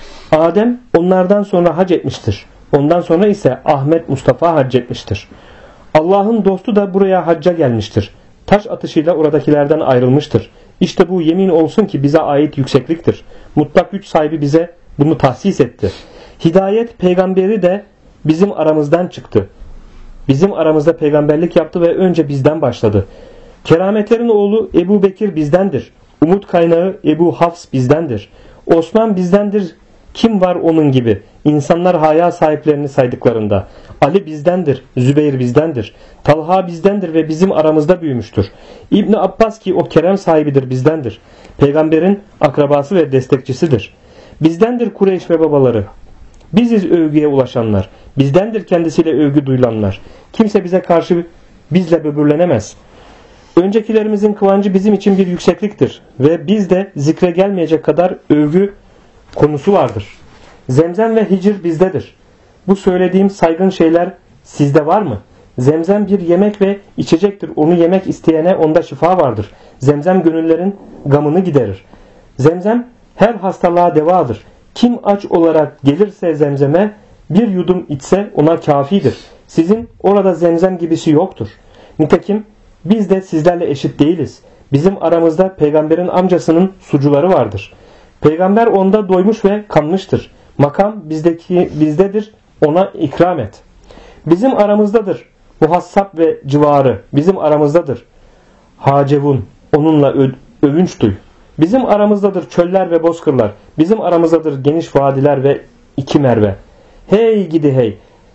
Adem onlardan sonra hac etmiştir. Ondan sonra ise Ahmet Mustafa hac etmiştir. Allah'ın dostu da buraya hacca gelmiştir. Taş atışıyla oradakilerden ayrılmıştır. İşte bu yemin olsun ki bize ait yüksekliktir. Mutlak güç sahibi bize bunu tahsis etti. Hidayet peygamberi de bizim aramızdan çıktı. Bizim aramızda peygamberlik yaptı ve önce bizden başladı. Kerametlerin oğlu Ebu Bekir bizdendir. Umut kaynağı Ebu Hafs bizdendir. Osman bizdendir. Kim var onun gibi? İnsanlar haya sahiplerini saydıklarında. Ali bizdendir. Zübeyir bizdendir. Talha bizdendir ve bizim aramızda büyümüştür. İbni Abbas ki o kerem sahibidir bizdendir. Peygamberin akrabası ve destekçisidir. Bizdendir Kureyş ve babaları. Biziz övgüye ulaşanlar. Bizdendir kendisiyle övgü duyulanlar. Kimse bize karşı bizle böbürlenemez. Öncekilerimizin kıvancı bizim için bir yüksekliktir. Ve bizde zikre gelmeyecek kadar övgü konusu vardır. Zemzem ve hicr bizdedir. Bu söylediğim saygın şeyler sizde var mı? Zemzem bir yemek ve içecektir. Onu yemek isteyene onda şifa vardır. Zemzem gönüllerin gamını giderir. Zemzem her hastalığa devadır. Kim aç olarak gelirse zemzeme bir yudum içse ona kafidir. Sizin orada zemzem gibisi yoktur. Nitekim biz de sizlerle eşit değiliz. Bizim aramızda peygamberin amcasının sucuları vardır. Peygamber onda doymuş ve kanmıştır. Makam bizdedir, ona ikram et. Bizim aramızdadır. Muhassap ve civarı bizim aramızdadır. Hacevun, onunla övünç duy. Bizim aramızdadır çöller ve bozkırlar. Bizim aramızdadır geniş vadiler ve iki merve. Hey gidi hey!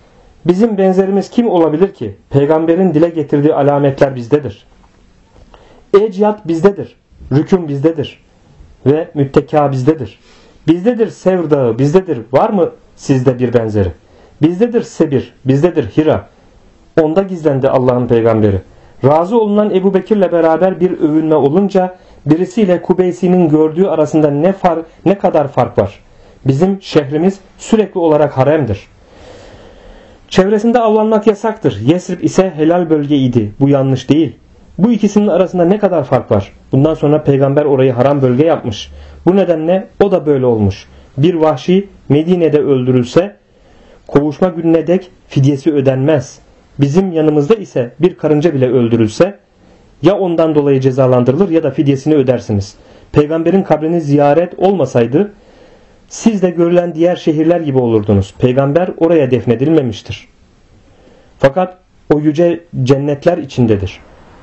Bizim benzerimiz kim olabilir ki? Peygamberin dile getirdiği alametler bizdedir. Ecyat bizdedir. Rüküm bizdedir. Ve mütteka bizdedir. Bizdedir Sevr dağı, bizdedir. Var mı sizde bir benzeri? Bizdedir Sebir, bizdedir Hira. Onda gizlendi Allah'ın peygamberi. Razı olunan Ebu Bekir'le beraber bir övünme olunca birisiyle Kubeysi'nin gördüğü arasında ne kadar fark var? Bizim şehrimiz sürekli olarak haremdir. Çevresinde avlanmak yasaktır. Yesrib ise helal bölge idi. Bu yanlış değil. Bu ikisinin arasında ne kadar fark var? Bundan sonra peygamber orayı haram bölge yapmış. Bu nedenle o da böyle olmuş. Bir vahşi Medine'de öldürülse kovuşma gününe dek fidyesi ödenmez. Bizim yanımızda ise bir karınca bile öldürülse ya ondan dolayı cezalandırılır ya da fidyesini ödersiniz. Peygamberin kabrini ziyaret olmasaydı siz de görülen diğer şehirler gibi olurdunuz. Peygamber oraya defnedilmemiştir. Fakat o yüce cennetler içindedir.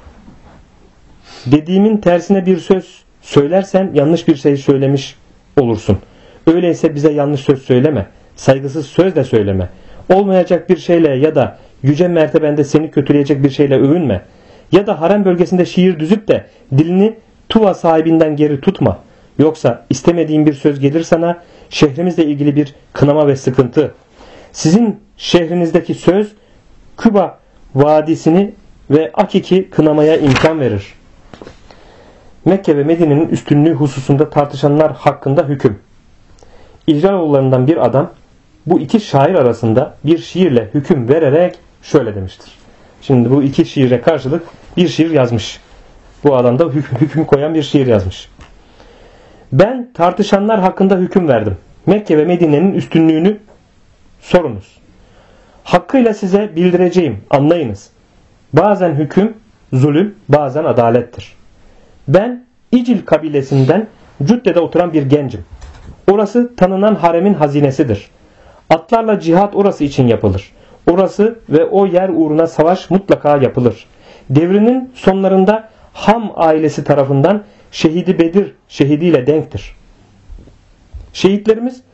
Dediğimin tersine bir söz söylersen yanlış bir şey söylemiş olursun. Öyleyse bize yanlış söz söyleme. Saygısız söz de söyleme. Olmayacak bir şeyle ya da yüce mertebende seni kötüleyecek bir şeyle övünme. Ya da harem bölgesinde şiir düzüp de dilini Tuva sahibinden geri tutma. Yoksa istemediğin bir söz gelir sana şehrimizle ilgili bir kınama ve sıkıntı. Sizin şehrinizdeki söz Küba vadisini ve Akik'i kınamaya imkan verir. Mekke ve Medine'nin üstünlüğü hususunda tartışanlar hakkında hüküm. İcraloğullarından bir adam bu iki şair arasında bir şiirle hüküm vererek şöyle demiştir. Şimdi bu iki şiire karşılık bir şiir yazmış. Bu adam da hüküm koyan bir şiir yazmış. Ben tartışanlar hakkında hüküm verdim. Mekke ve Medine'nin üstünlüğünü sorunuz. Hakkıyla size bildireceğim, anlayınız. Bazen hüküm, zulüm, bazen adalettir. Ben İcil kabilesinden Cüdde'de oturan bir gencim. Orası tanınan haremin hazinesidir. Atlarla cihat orası için yapılır. Orası ve o yer uğruna savaş mutlaka yapılır. Devrinin sonlarında Ham ailesi tarafından Şehidi Bedir şehidiyle denktir. Şehitlerimiz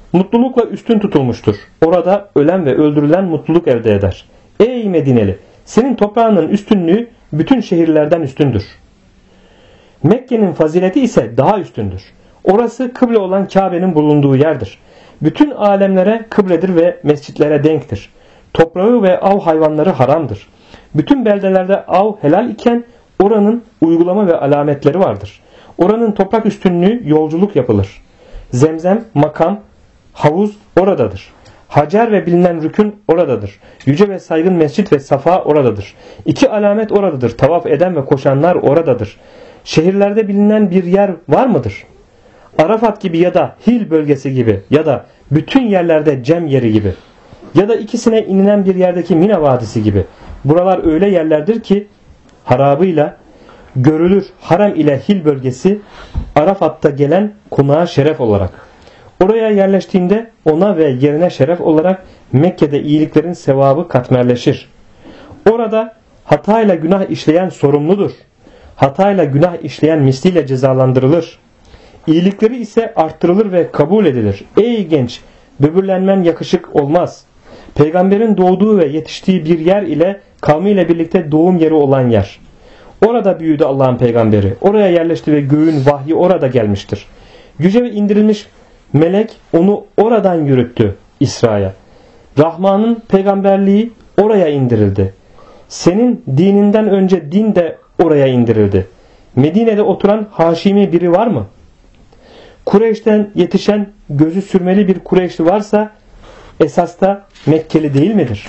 mutlulukla üstün tutulmuştur. Orada ölen ve öldürülen mutluluk elde eder. Ey Medineli! Senin toprağının üstünlüğü bütün şehirlerden üstündür. Mekke'nin fazileti ise daha üstündür. Orası kıble olan Kabe'nin bulunduğu yerdir. Bütün alemlere kıbledir ve mescitlere denktir. Toprağı ve av hayvanları haramdır. Bütün beldelerde av helal iken oranın uygulama ve alametleri vardır. Oranın toprak üstünlüğü yolculuk yapılır. Zemzem, makam, havuz oradadır. Hacer ve bilinen rükün oradadır. Yüce ve saygın mescit ve safa oradadır. İki alamet oradadır. Tavaf eden ve koşanlar oradadır. Şehirlerde bilinen bir yer var mıdır? Arafat gibi ya da Hil bölgesi gibi ya da bütün yerlerde Cem yeri gibi ya da ikisine inilen bir yerdeki Mina Vadisi gibi. Buralar öyle yerlerdir ki harabıyla görülür Harem ile Hil bölgesi Arafat'ta gelen konağa şeref olarak. Oraya yerleştiğinde ona ve yerine şeref olarak Mekke'de iyiliklerin sevabı katmerleşir. Orada hatayla günah işleyen sorumludur. Hatayla günah işleyen misliyle cezalandırılır. İyilikleri ise arttırılır ve kabul edilir. Ey genç! Böbürlenmen yakışık olmaz. Peygamberin doğduğu ve yetiştiği bir yer ile kavmiyle birlikte doğum yeri olan yer. Orada büyüdü Allah'ın peygamberi. Oraya yerleşti ve göğün vahyi orada gelmiştir. Yüce ve indirilmiş melek onu oradan yürüttü İsra'ya. Rahman'ın peygamberliği oraya indirildi. Senin dininden önce din de oraya indirildi. Medine'de oturan Haşimi biri var mı? Kureyş'ten yetişen gözü sürmeli bir Kureyşli varsa esasta Mekkeli değil midir?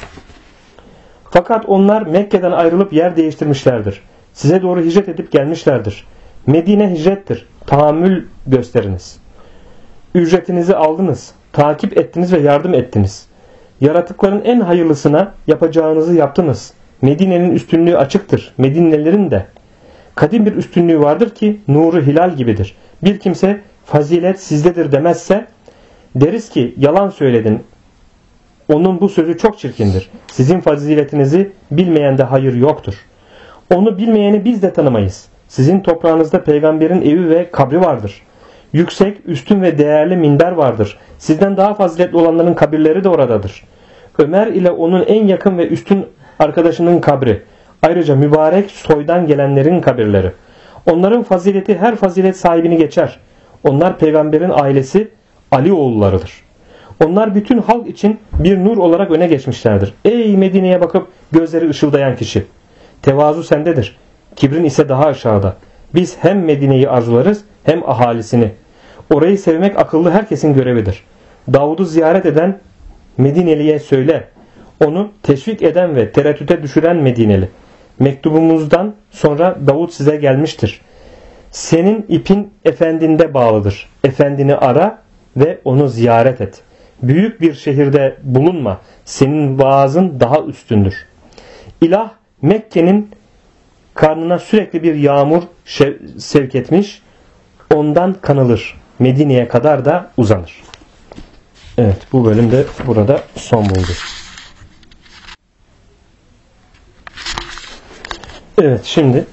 Fakat onlar Mekke'den ayrılıp yer değiştirmişlerdir. Size doğru hicret edip gelmişlerdir. Medine hicrettir. Tahammül gösteriniz. Ücretinizi aldınız. Takip ettiniz ve yardım ettiniz. Yaratıkların en hayırlısına yapacağınızı yaptınız. Medine'nin üstünlüğü açıktır. Medinelilerin de kadim bir üstünlüğü vardır ki nuru hilal gibidir. Bir kimse fazilet sizdedir demezse deriz ki yalan söyledin. Onun bu sözü çok çirkindir. Sizin faziletinizi bilmeyende hayır yoktur. Onu bilmeyeni biz de tanımayız. Sizin toprağınızda peygamberin evi ve kabri vardır. Yüksek, üstün ve değerli minber vardır. Sizden daha faziletli olanların kabirleri de oradadır. Ömer ile onun en yakın ve üstün arkadaşının kabri. Ayrıca mübarek soydan gelenlerin kabirleri. Onların fazileti her fazilet sahibini geçer. Onlar peygamberin ailesi Ali oğullarıdır. Onlar bütün halk için bir nur olarak öne geçmişlerdir. Ey Medine'ye bakıp gözleri ışıldayan kişi! Tevazu sendedir. Kibrin ise daha aşağıda. Biz hem Medine'yi arzularız hem ahalisini. Orayı sevmek akıllı herkesin görevidir. Davud'u ziyaret eden Medineli'ye söyle. Onu teşvik eden ve tereddüte düşüren Medineli. Mektubumuzdan sonra Davud size gelmiştir. Senin ipin efendinde bağlıdır. Efendini ara ve onu ziyaret et. Büyük bir şehirde bulunma. Senin vaazın daha üstündür. İlah Mekke'nin karnına sürekli bir yağmur sevk etmiş. Ondan kanılır. Medine'ye kadar da uzanır. Evet, bu bölüm de burada son buldu. Evet, şimdi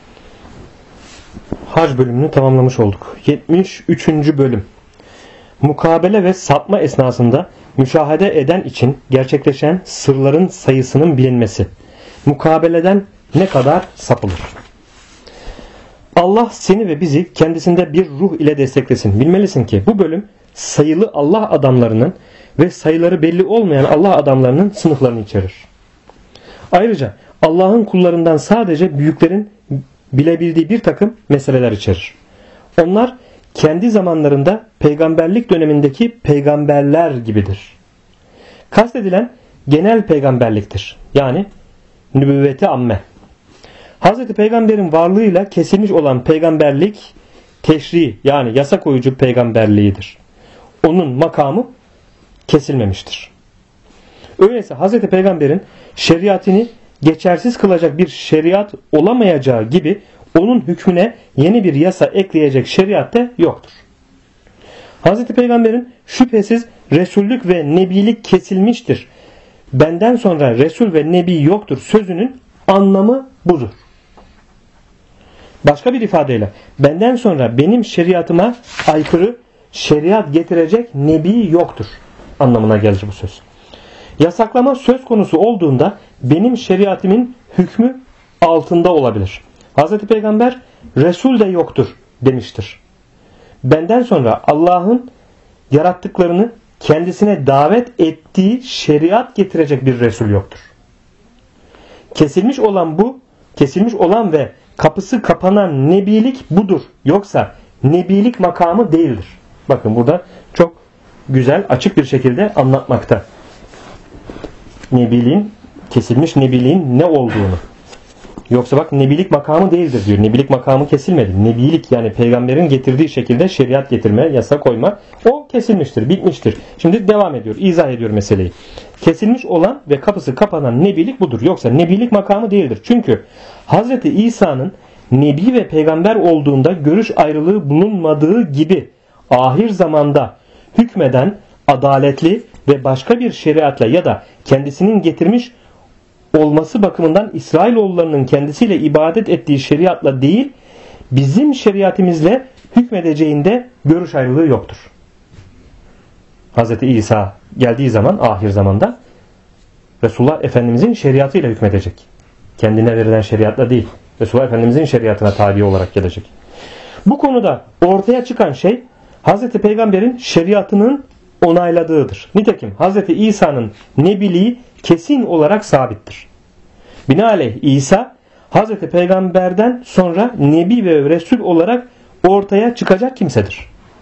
Hac bölümünü tamamlamış olduk. 73. bölüm. Mukabele ve sapma esnasında müşahede eden için gerçekleşen sırların sayısının bilinmesi. Mukabeleden ne kadar sapılır? Allah seni ve bizi kendisinde bir ruh ile desteklesin. Bilmelisin ki bu bölüm sayılı Allah adamlarının ve sayıları belli olmayan Allah adamlarının sınıflarını içerir. Ayrıca Allah'ın kullarından sadece büyüklerin bilebildiği bir takım meseleler içerir. Onlar kendi zamanlarında peygamberlik dönemindeki peygamberler gibidir. Kastedilen genel peygamberliktir. Yani nübüvveti amme. Hazreti Peygamber'in varlığıyla kesilmiş olan peygamberlik teşri yani yasa koyucu peygamberliğidir. Onun makamı kesilmemiştir. Öyleyse Hazreti Peygamber'in şeriatını geçersiz kılacak bir şeriat olamayacağı gibi onun hükmüne yeni bir yasa ekleyecek şeriat da yoktur. Hazreti Peygamber'in şüphesiz Resullük ve Nebilik kesilmiştir. Benden sonra Resul ve Nebi yoktur sözünün anlamı budur. Başka bir ifadeyle benden sonra benim şeriatıma aykırı şeriat getirecek nebi yoktur anlamına gelir bu söz. Yasaklama söz konusu olduğunda benim şeriatimin hükmü altında olabilir. Hz. Peygamber Resul de yoktur demiştir. Benden sonra Allah'ın yarattıklarını kendisine davet ettiği şeriat getirecek bir Resul yoktur. Kesilmiş olan ve kapısı kapanan nebilik budur. Yoksa nebilik makamı değildir. Bakın burada çok güzel, açık bir şekilde anlatmakta. Kesilmiş nebiliğin ne olduğunu. Yoksa bak nebilik makamı değildir diyor. Nebilik makamı kesilmedi. Nebilik yani peygamberin getirdiği şekilde şeriat getirme, yasa koyma o kesilmiştir, bitmiştir. Şimdi devam ediyor, izah ediyor meseleyi. Kesilmiş olan ve kapısı kapanan nebilik budur. Yoksa nebilik makamı değildir. Çünkü Hz. İsa'nın nebi ve peygamber olduğunda görüş ayrılığı bulunmadığı gibi ahir zamanda hükmeden adaletli ve başka bir şeriatla ya da kendisinin getirmiş olması bakımından İsrailoğullarının kendisiyle ibadet ettiği şeriatla değil, bizim şeriatimizle hükmedeceğinde görüş ayrılığı yoktur. Hz. İsa geldiği zaman ahir zamanda Resulullah Efendimizin şeriatıyla hükmedecek. Kendine verilen şeriatla değil, Resulullah Efendimizin şeriatına tabi olarak gelecek. Bu konuda ortaya çıkan şey Hz. Peygamber'in şeriatının onayladığıdır. Nitekim Hz. İsa'nın nebiliği kesin olarak sabittir. Binaenaleyh İsa Hz. Peygamber'den sonra Nebi ve Resul olarak ortaya çıkacak kimsedir.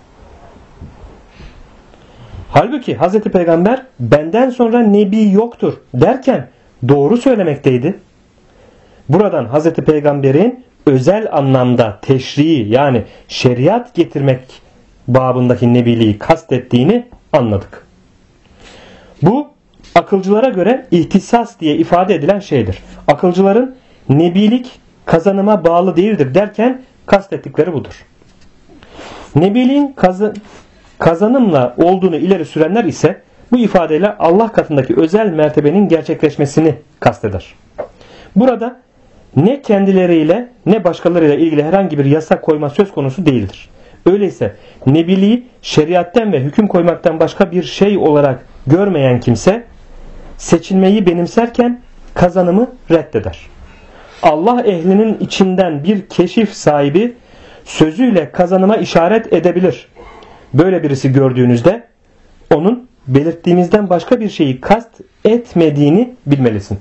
Halbuki Hz. Peygamber benden sonra Nebi yoktur derken doğru söylemekteydi. Buradan Hz. Peygamber'in özel anlamda teşrii yani şeriat getirmek babındaki nebiliği kastettiğini anladık. Bu akılcılara göre ihtisas diye ifade edilen şeydir. Akılcıların nebilik kazanıma bağlı değildir derken kastettikleri budur. Nebiliğin kazanımla olduğunu ileri sürenler ise bu ifadeyle Allah katındaki özel mertebenin gerçekleşmesini kasteder. Burada ne kendileriyle ne başkalarıyla ilgili herhangi bir yasak koyma söz konusu değildir. Öyleyse nebiliği şeriatten ve hüküm koymaktan başka bir şey olarak görmeyen kimse seçilmeyi benimserken kazanımı reddeder. Allah ehlinin içinden bir keşif sahibi sözüyle kazanıma işaret edebilir. Böyle birisi gördüğünüzde onun belirttiğimizden başka bir şeyi kast etmediğini bilmelisin.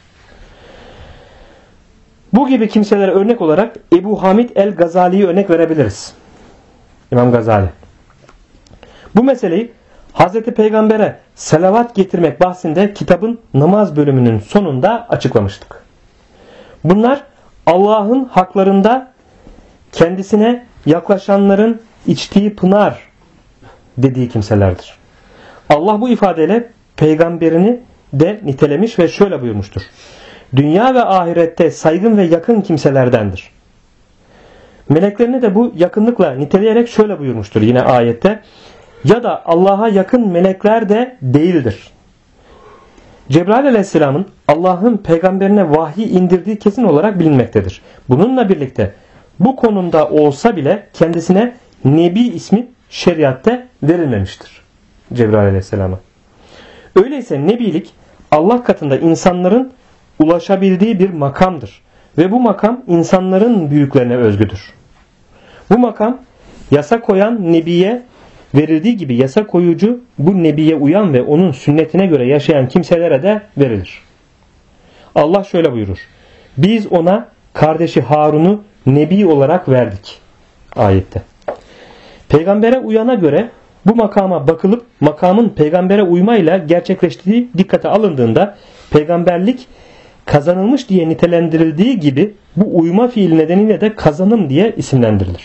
Bu gibi kimselere örnek olarak Ebu Hamid el-Gazali'yi örnek verebiliriz. İmam Gazali. Bu meseleyi Hz. Peygamber'e selavat getirmek bahsinde kitabın namaz bölümünün sonunda açıklamıştık. Bunlar Allah'ın haklarında kendisine yaklaşanların içtiği pınar dediği kimselerdir. Allah bu ifadeyle peygamberini de nitelemiş ve şöyle buyurmuştur. Dünya ve ahirette saygın ve yakın kimselerdendir. Meleklerini de bu yakınlıkla niteleyerek şöyle buyurmuştur yine ayette. Ya da Allah'a yakın melekler de değildir. Cebrail aleyhisselamın Allah'ın peygamberine vahiy indirdiği kesin olarak bilinmektedir. Bununla birlikte bu konumda olsa bile kendisine Nebi ismi şeriatte verilmemiştir. Cebrail aleyhisselama. Öyleyse Nebilik Allah katında insanların ulaşabildiği bir makamdır. Ve bu makam insanların büyüklerine özgüdür. Bu makam yasa koyan Nebiye verildiği gibi yasa koyucu bu Nebiye uyan ve onun sünnetine göre yaşayan kimselere de verilir. Allah şöyle buyurur. Biz ona kardeşi Harun'u Nebi olarak verdik. Ayette. Peygambere uyana göre bu makama bakılıp makamın peygambere uymayla gerçekleştiği dikkate alındığında peygamberlik kazanılmış diye nitelendirildiği gibi bu uyma fiil nedeniyle de kazanım diye isimlendirilir.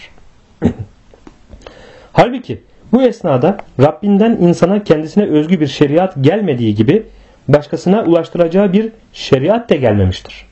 Halbuki bu esnada Rabbinden insana kendisine özgü bir şeriat gelmediği gibi başkasına ulaştıracağı bir şeriat da gelmemiştir.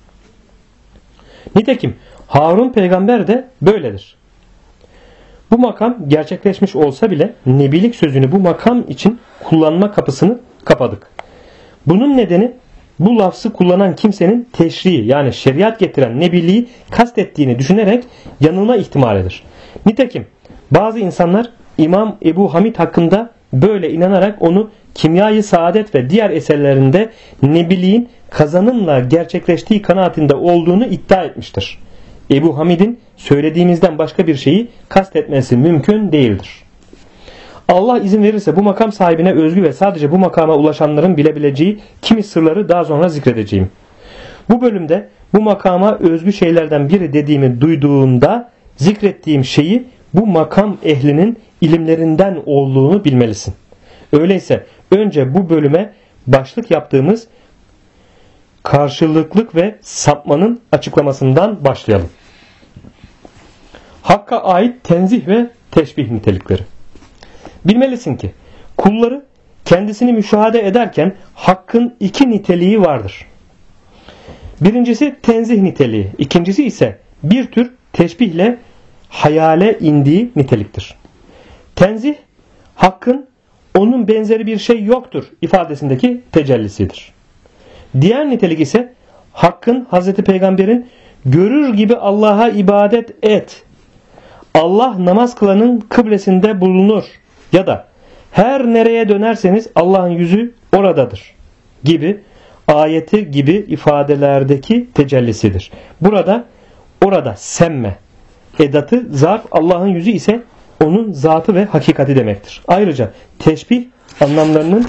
Nitekim Harun peygamber de böyledir. Bu makam gerçekleşmiş olsa bile nebilik sözünü bu makam için kullanma kapısını kapadık. Bunun nedeni bu lafzı kullanan kimsenin teşrii yani şeriat getiren nebiliği kastettiğini düşünerek yanılma ihtimalidir. Nitekim bazı insanlar İmam Ebu Hamid hakkında böyle inanarak onu Kimya-i Saadet ve diğer eserlerinde Nebiliğin kazanımla gerçekleştiği kanaatinde olduğunu iddia etmiştir. Ebu Hamid'in söylediğimizden başka bir şeyi kastetmesi mümkün değildir. Allah izin verirse bu makam sahibine özgü ve sadece bu makama ulaşanların bilebileceği kimi sırları daha sonra zikredeceğim. Bu bölümde bu makama özgü şeylerden biri dediğimi duyduğunda zikrettiğim şeyi bu makam ehlinin ilimlerinden olduğunu bilmelisin. Öyleyse önce bu bölüme başlık yaptığımız karşılıklık ve sapmanın açıklamasından başlayalım. Hakka ait tenzih ve teşbih nitelikleri. Bilmelisin ki kulları kendisini müşahede ederken Hakk'ın iki niteliği vardır. Birincisi tenzih niteliği, ikincisi ise bir tür teşbihle hayale indiği niteliktir. Tenzih, Hakk'ın onun benzeri bir şey yoktur ifadesindeki tecellisidir. Diğer nitelik ise Hakk'ın Hazreti Peygamber'in görür gibi Allah'a ibadet et, Allah namaz kılanın kıblesinde bulunur ya da her nereye dönerseniz Allah'ın yüzü oradadır gibi ayeti gibi ifadelerdeki tecellisidir. Orada semme edatı zarf, Allah'ın yüzü ise onun zatı ve hakikati demektir. Ayrıca teşbih anlamlarının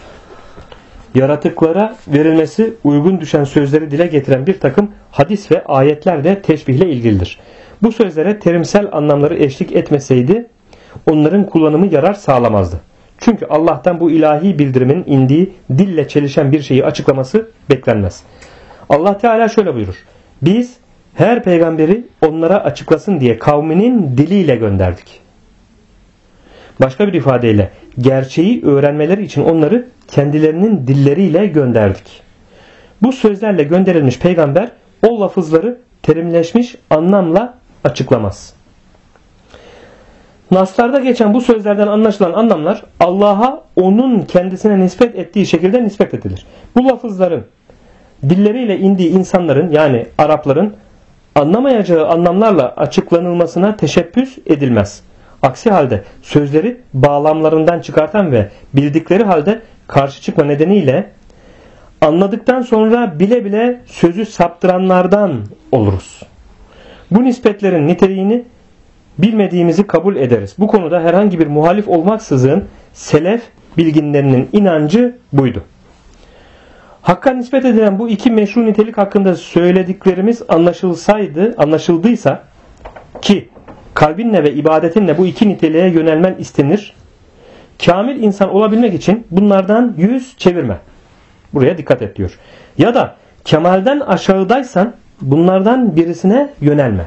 yaratıklara verilmesi uygun düşen sözleri dile getiren bir takım hadis ve ayetler de teşbihle ilgilidir. Bu sözlere terimsel anlamları eşlik etmeseydi onların kullanımı yarar sağlamazdı. Çünkü Allah'tan bu ilahi bildirimin indiği dille çelişen bir şeyi açıklaması beklenmez. Allah Teala şöyle buyurur: biz her peygamberi onlara açıklasın diye kavminin diliyle gönderdik. Başka bir ifadeyle gerçeği öğrenmeleri için onları kendilerinin dilleriyle gönderdik. Bu sözlerle gönderilmiş peygamber o lafızları terimleşmiş anlamla açıklamaz. Naslarda geçen bu sözlerden anlaşılan anlamlar Allah'a onun kendisine nispet ettiği şekilde nispet edilir. Bu lafızların dilleriyle indiği insanların yani Arapların anlamayacağı anlamlarla açıklanılmasına teşebbüs edilmez. Aksi halde sözleri bağlamlarından çıkartan ve bildikleri halde karşı çıkma nedeniyle anladıktan sonra bile bile sözü saptıranlardan oluruz. Bu nispetlerin niteliğini bilmediğimizi kabul ederiz. Bu konuda herhangi bir muhalif olmaksızın selef bilginlerinin inancı buydu. Hakka nispet edilen bu iki meşru nitelik hakkında söylediklerimiz anlaşıldıysa ki kalbinle ve ibadetinle bu iki niteliğe yönelmen istenir. Kamil insan olabilmek için bunlardan yüz çevirme. Buraya dikkat et diyor. Ya da kemalden aşağıdaysan bunlardan birisine yönelme.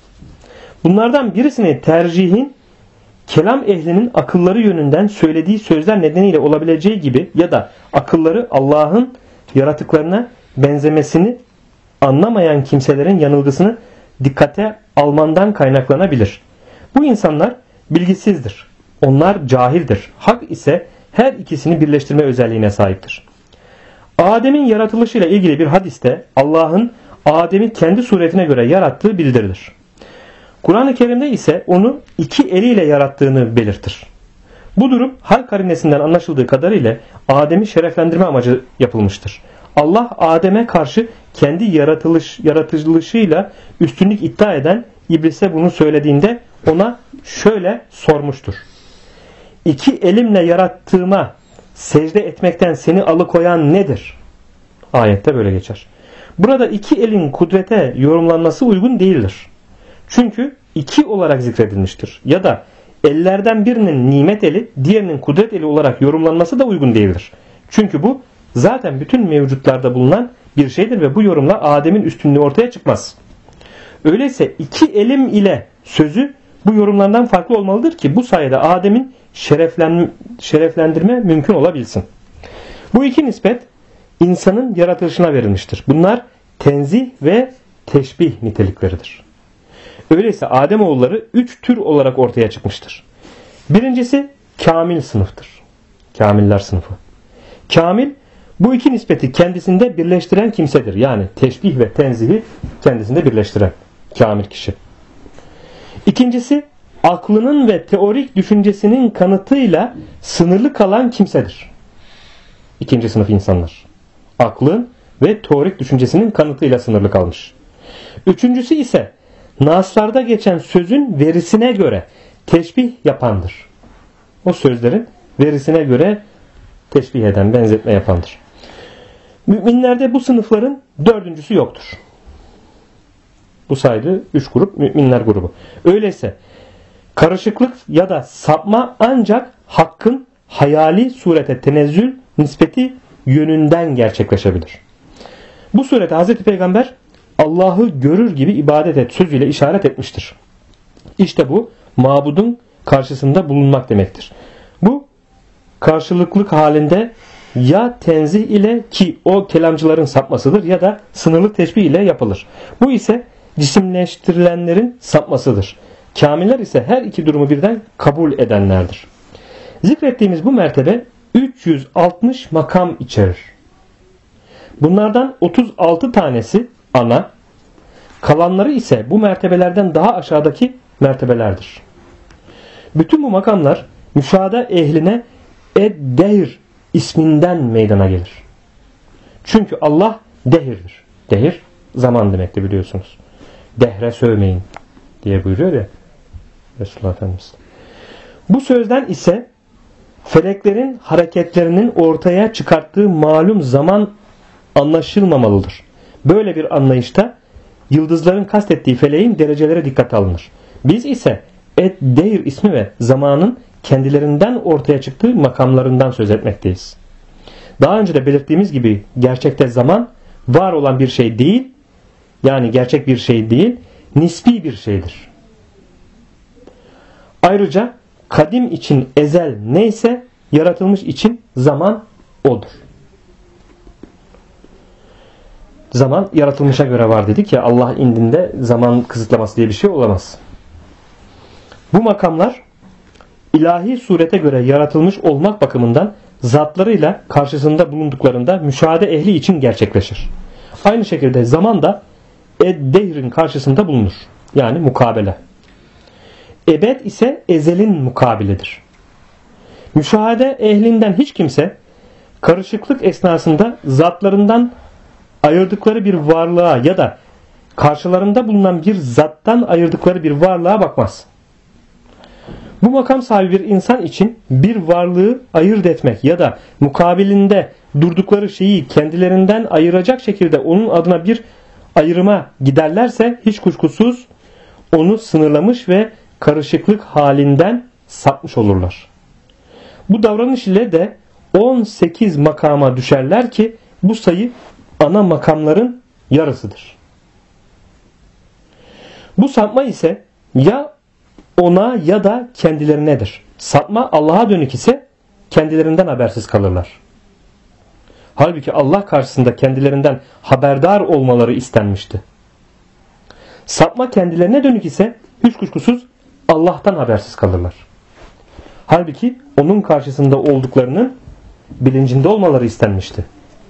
Bunlardan birisini tercihin kelam ehlinin akılları yönünden söylediği sözler nedeniyle olabileceği gibi ya da akılları Allah'ın yaratıklarına benzemesini anlamayan kimselerin yanılgısını dikkate almandan kaynaklanabilir. Bu insanlar bilgisizdir. Onlar cahildir. Hak ise her ikisini birleştirme özelliğine sahiptir. Adem'in yaratılışıyla ilgili bir hadiste Allah'ın Adem'i kendi suretine göre yarattığı bildirilir. Kur'an-ı Kerim'de ise onu iki eliyle yarattığını belirtir. Bu durum hal karinesinden anlaşıldığı kadarıyla Adem'i şereflendirme amacı yapılmıştır. Allah Adem'e karşı kendi yaratılışıyla üstünlük iddia eden İblise bunu söylediğinde ona şöyle sormuştur: İki elimle yarattığıma secde etmekten seni alıkoyan nedir? Ayette böyle geçer. Burada iki elin kudrete yorumlanması uygun değildir. Çünkü iki olarak zikredilmiştir. Ya da ellerden birinin nimet eli, diğerinin kudret eli olarak yorumlanması da uygun değildir. Çünkü bu zaten bütün mevcutlarda bulunan bir şeydir ve bu yorumla Adem'in üstünlüğü ortaya çıkmaz. Öyleyse iki elim ile sözü bu yorumlardan farklı olmalıdır ki bu sayede Adem'in şereflendirme mümkün olabilsin. Bu iki nispet insanın yaratılışına verilmiştir. Bunlar tenzih ve teşbih nitelikleridir. Öyleyse Ademoğulları üç tür olarak ortaya çıkmıştır. Birincisi kamil sınıftır. Kamiller sınıfı. Kamil bu iki nispeti kendisinde birleştiren kimsedir. Yani teşbih ve tenzihi kendisinde birleştiren kamil kişi. İkincisi aklının ve teorik düşüncesinin kanıtıyla sınırlı kalan kimsedir. İkinci sınıf insanlar. Aklın ve teorik düşüncesinin kanıtıyla sınırlı kalmış. Üçüncüsü ise naslarda geçen sözün verisine göre teşbih yapandır. O sözlerin verisine göre teşbih eden, benzetme yapandır. Müminlerde bu sınıfların dördüncüsü yoktur. Bu saydığı 3 grup müminler grubu. Öyleyse karışıklık ya da sapma ancak hakkın hayali surete tenezzül nispeti yönünden gerçekleşebilir. Bu surete Hz. Peygamber Allah'ı görür gibi ibadet et sözüyle işaret etmiştir. İşte bu mabudun karşısında bulunmak demektir. Bu karşılıklık halinde ya tenzih ile, ki o kelamcıların sapmasıdır, ya da sınırlı teşbih ile yapılır. Bu ise cisimleştirilenlerin sapmasıdır. Kamiller ise her iki durumu birden kabul edenlerdir. Zikrettiğimiz bu mertebe 360 makam içerir. Bunlardan 36 tanesi ana, kalanları ise bu mertebelerden daha aşağıdaki mertebelerdir. Bütün bu makamlar müşahede ehline ed-dehr isminden meydana gelir. Çünkü Allah dehirdir. Dehir zaman demekti, biliyorsunuz. Dehre sövmeyin diye buyuruyor ya Resulullah Efendimiz. Bu sözden ise feleklerin hareketlerinin ortaya çıkarttığı malum zaman anlaşılmamalıdır. Böyle bir anlayışta yıldızların kastettiği feleğin dereceleri dikkate alınır. Biz ise ed-dehr ismi ve zamanın kendilerinden ortaya çıktığı makamlarından söz etmekteyiz. Daha önce de belirttiğimiz gibi gerçekte zaman var olan bir şey değil, yani gerçek bir şey değil, nispi bir şeydir. Ayrıca kadim için ezel neyse yaratılmış için zaman odur. Zaman yaratılmışa göre var dedik ya, Allah indinde zaman kısıtlaması diye bir şey olamaz. Bu makamlar ilahi surete göre yaratılmış olmak bakımından zatlarıyla karşısında bulunduklarında müşahede ehli için gerçekleşir. Aynı şekilde zaman da ed-dehrin karşısında bulunur. Yani mukabele. Ebed ise ezelin mukabilidir. Müşahede ehlinden hiç kimse karışıklık esnasında zatlarından ayırdıkları bir varlığa ya da karşılarında bulunan bir zattan ayırdıkları bir varlığa bakmaz. Bu makam sahibi bir insan için bir varlığı ayırt etmek ya da mukabilinde durdukları şeyi kendilerinden ayıracak şekilde onun adına bir ayrıma giderlerse hiç kuşkusuz onu sınırlamış ve karışıklık halinden sapmış olurlar. Bu davranış ile de 18 makama düşerler ki bu sayı ana makamların yarısıdır. Bu sapma ise ya ona ya da kendilerinedir. Sapma Allah'a dönük ise kendilerinden habersiz kalırlar. Halbuki Allah karşısında kendilerinden haberdar olmaları istenmişti. Sapma kendilerine dönük ise hiç kuşkusuz Allah'tan habersiz kalırlar. Halbuki onun karşısında olduklarının bilincinde olmaları istenmişti.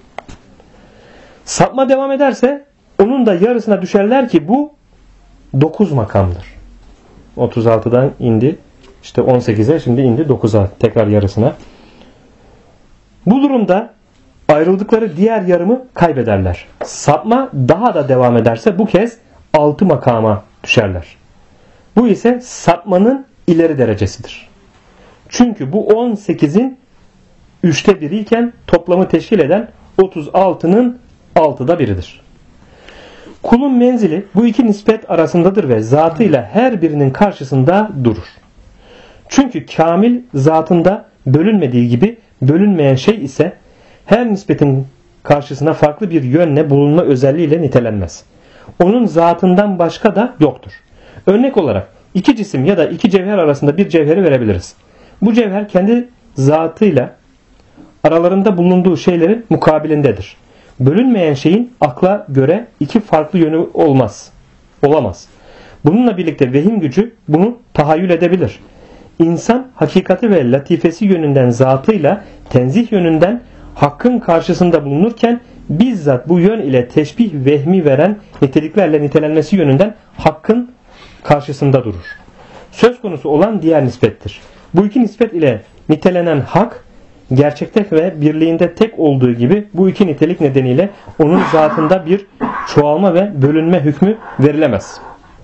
Sapma devam ederse onun da yarısına düşerler ki bu 9 makamdır. 36'dan indi işte 18'e, şimdi indi 9'a, tekrar yarısına. Bu durumda ayrıldıkları diğer yarımı kaybederler. Sapma daha da devam ederse bu kez 6 makama düşerler. Bu ise sapmanın ileri derecesidir. Çünkü bu 18'in 3'te 1'i iken toplamı teşkil eden 36'nın 6'da 1'idir. Kulun menzili bu iki nispet arasındadır ve zatıyla her birinin karşısında durur. Çünkü kamil zatında bölünmediği gibi bölünmeyen şey ise her nispetin karşısına farklı bir yönle bulunma özelliğiyle nitelenmez. Onun zatından başka da yoktur. Örnek olarak iki cisim ya da iki cevher arasında bir cevheri verebiliriz. Bu cevher kendi zatıyla aralarında bulunduğu şeylerin mukabilindedir. Bölünmeyen şeyin akla göre iki farklı yönü olamaz. Bununla birlikte vehim gücü bunu tahayyül edebilir. İnsan hakikati ve latifesi yönünden zatıyla tenzih yönünden hakkın karşısında bulunurken bizzat bu yön ile teşbih vehmi veren niteliklerle nitelenmesi yönünden hakkın karşısında durur. söz konusu olan diğer nispettir. Bu iki nispet ile nitelenen hak, gerçekte ve birliğinde tek olduğu gibi bu iki nitelik nedeniyle onun zatında bir çoğalma ve bölünme hükmü verilemez.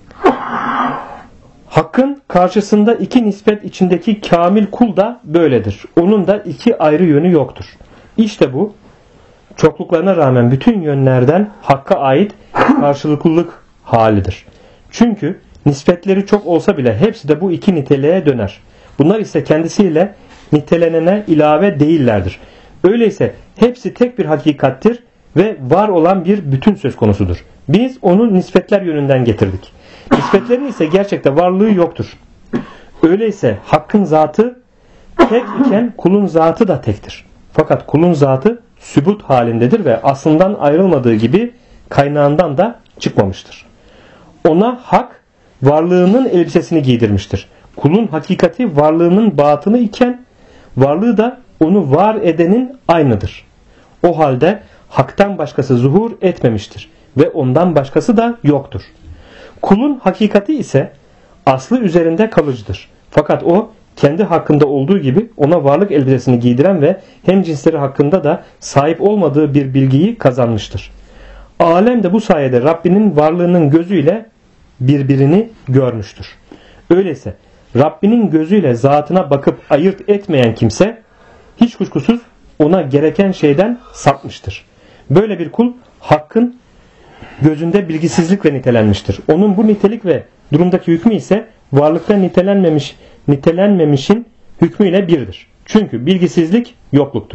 Hakkın karşısında iki nispet içindeki kamil kul da böyledir. Onun da iki ayrı yönü yoktur. İşte bu çokluklarına rağmen bütün yönlerden Hakk'a ait karşılıklılık halidir. Çünkü nispetleri çok olsa bile hepsi de bu iki niteliğe döner. Bunlar ise kendisiyle nitelenene ilave değillerdir. Öyleyse hepsi tek bir hakikattir ve var olan bir bütün söz konusudur. Biz onu nispetler yönünden getirdik. Nispetlerin ise gerçekte varlığı yoktur. Öyleyse Hakk'ın zatı tek iken kulun zatı da tektir. Fakat kulun zatı sübut halindedir ve aslından ayrılmadığı gibi kaynağından da çıkmamıştır. Ona Hak varlığının elbisesini giydirmiştir. Kulun hakikati varlığının batını iken varlığı da onu var edenin aynıdır. O halde Hak'tan başkası zuhur etmemiştir ve ondan başkası da yoktur. Kulun hakikati ise aslı üzerinde kalıcıdır. Fakat o kendi hakkında olduğu gibi ona varlık elbisesini giydiren ve hem cinsleri hakkında da sahip olmadığı bir bilgiyi kazanmıştır. Alem de bu sayede Rabbinin varlığının gözüyle birbirini görmüştür. Öyleyse Rabbinin gözüyle zatına bakıp ayırt etmeyen kimse hiç kuşkusuz ona gereken şeyden sapmıştır. Böyle bir kul Hakk'ın gözünde bilgisizlikle nitelenmiştir. Onun bu nitelik ve durumdaki hükmü ise varlıkta nitelenmemişin hükmüyle birdir. Çünkü bilgisizlik yokluktur.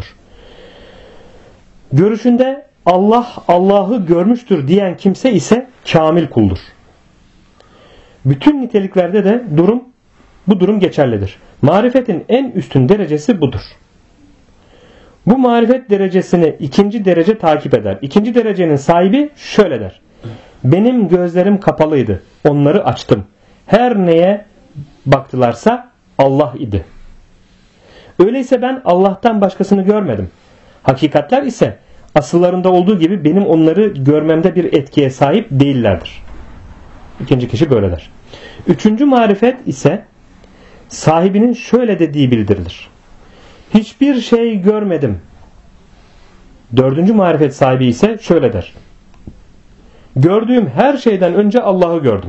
Görüşünde Allah Allah'ı görmüştür diyen kimse ise kamil kuldur. Bütün niteliklerde de bu durum geçerlidir. Marifetin en üstün derecesi budur. Bu marifet derecesini ikinci derece takip eder. İkinci derecenin sahibi şöyle der: benim gözlerim kapalıydı, onları açtım. Her neye baktılarsa Allah idi. Öyleyse ben Allah'tan başkasını görmedim. Hakikatler ise asıllarında olduğu gibi benim onları görmemde bir etkiye sahip değillerdir. İkinci kişi böyle der. Üçüncü marifet ise sahibinin şöyle dediği bildirilir: hiçbir şey görmedim. Dördüncü marifet sahibi ise şöyle der: gördüğüm her şeyden önce Allah'ı gördüm.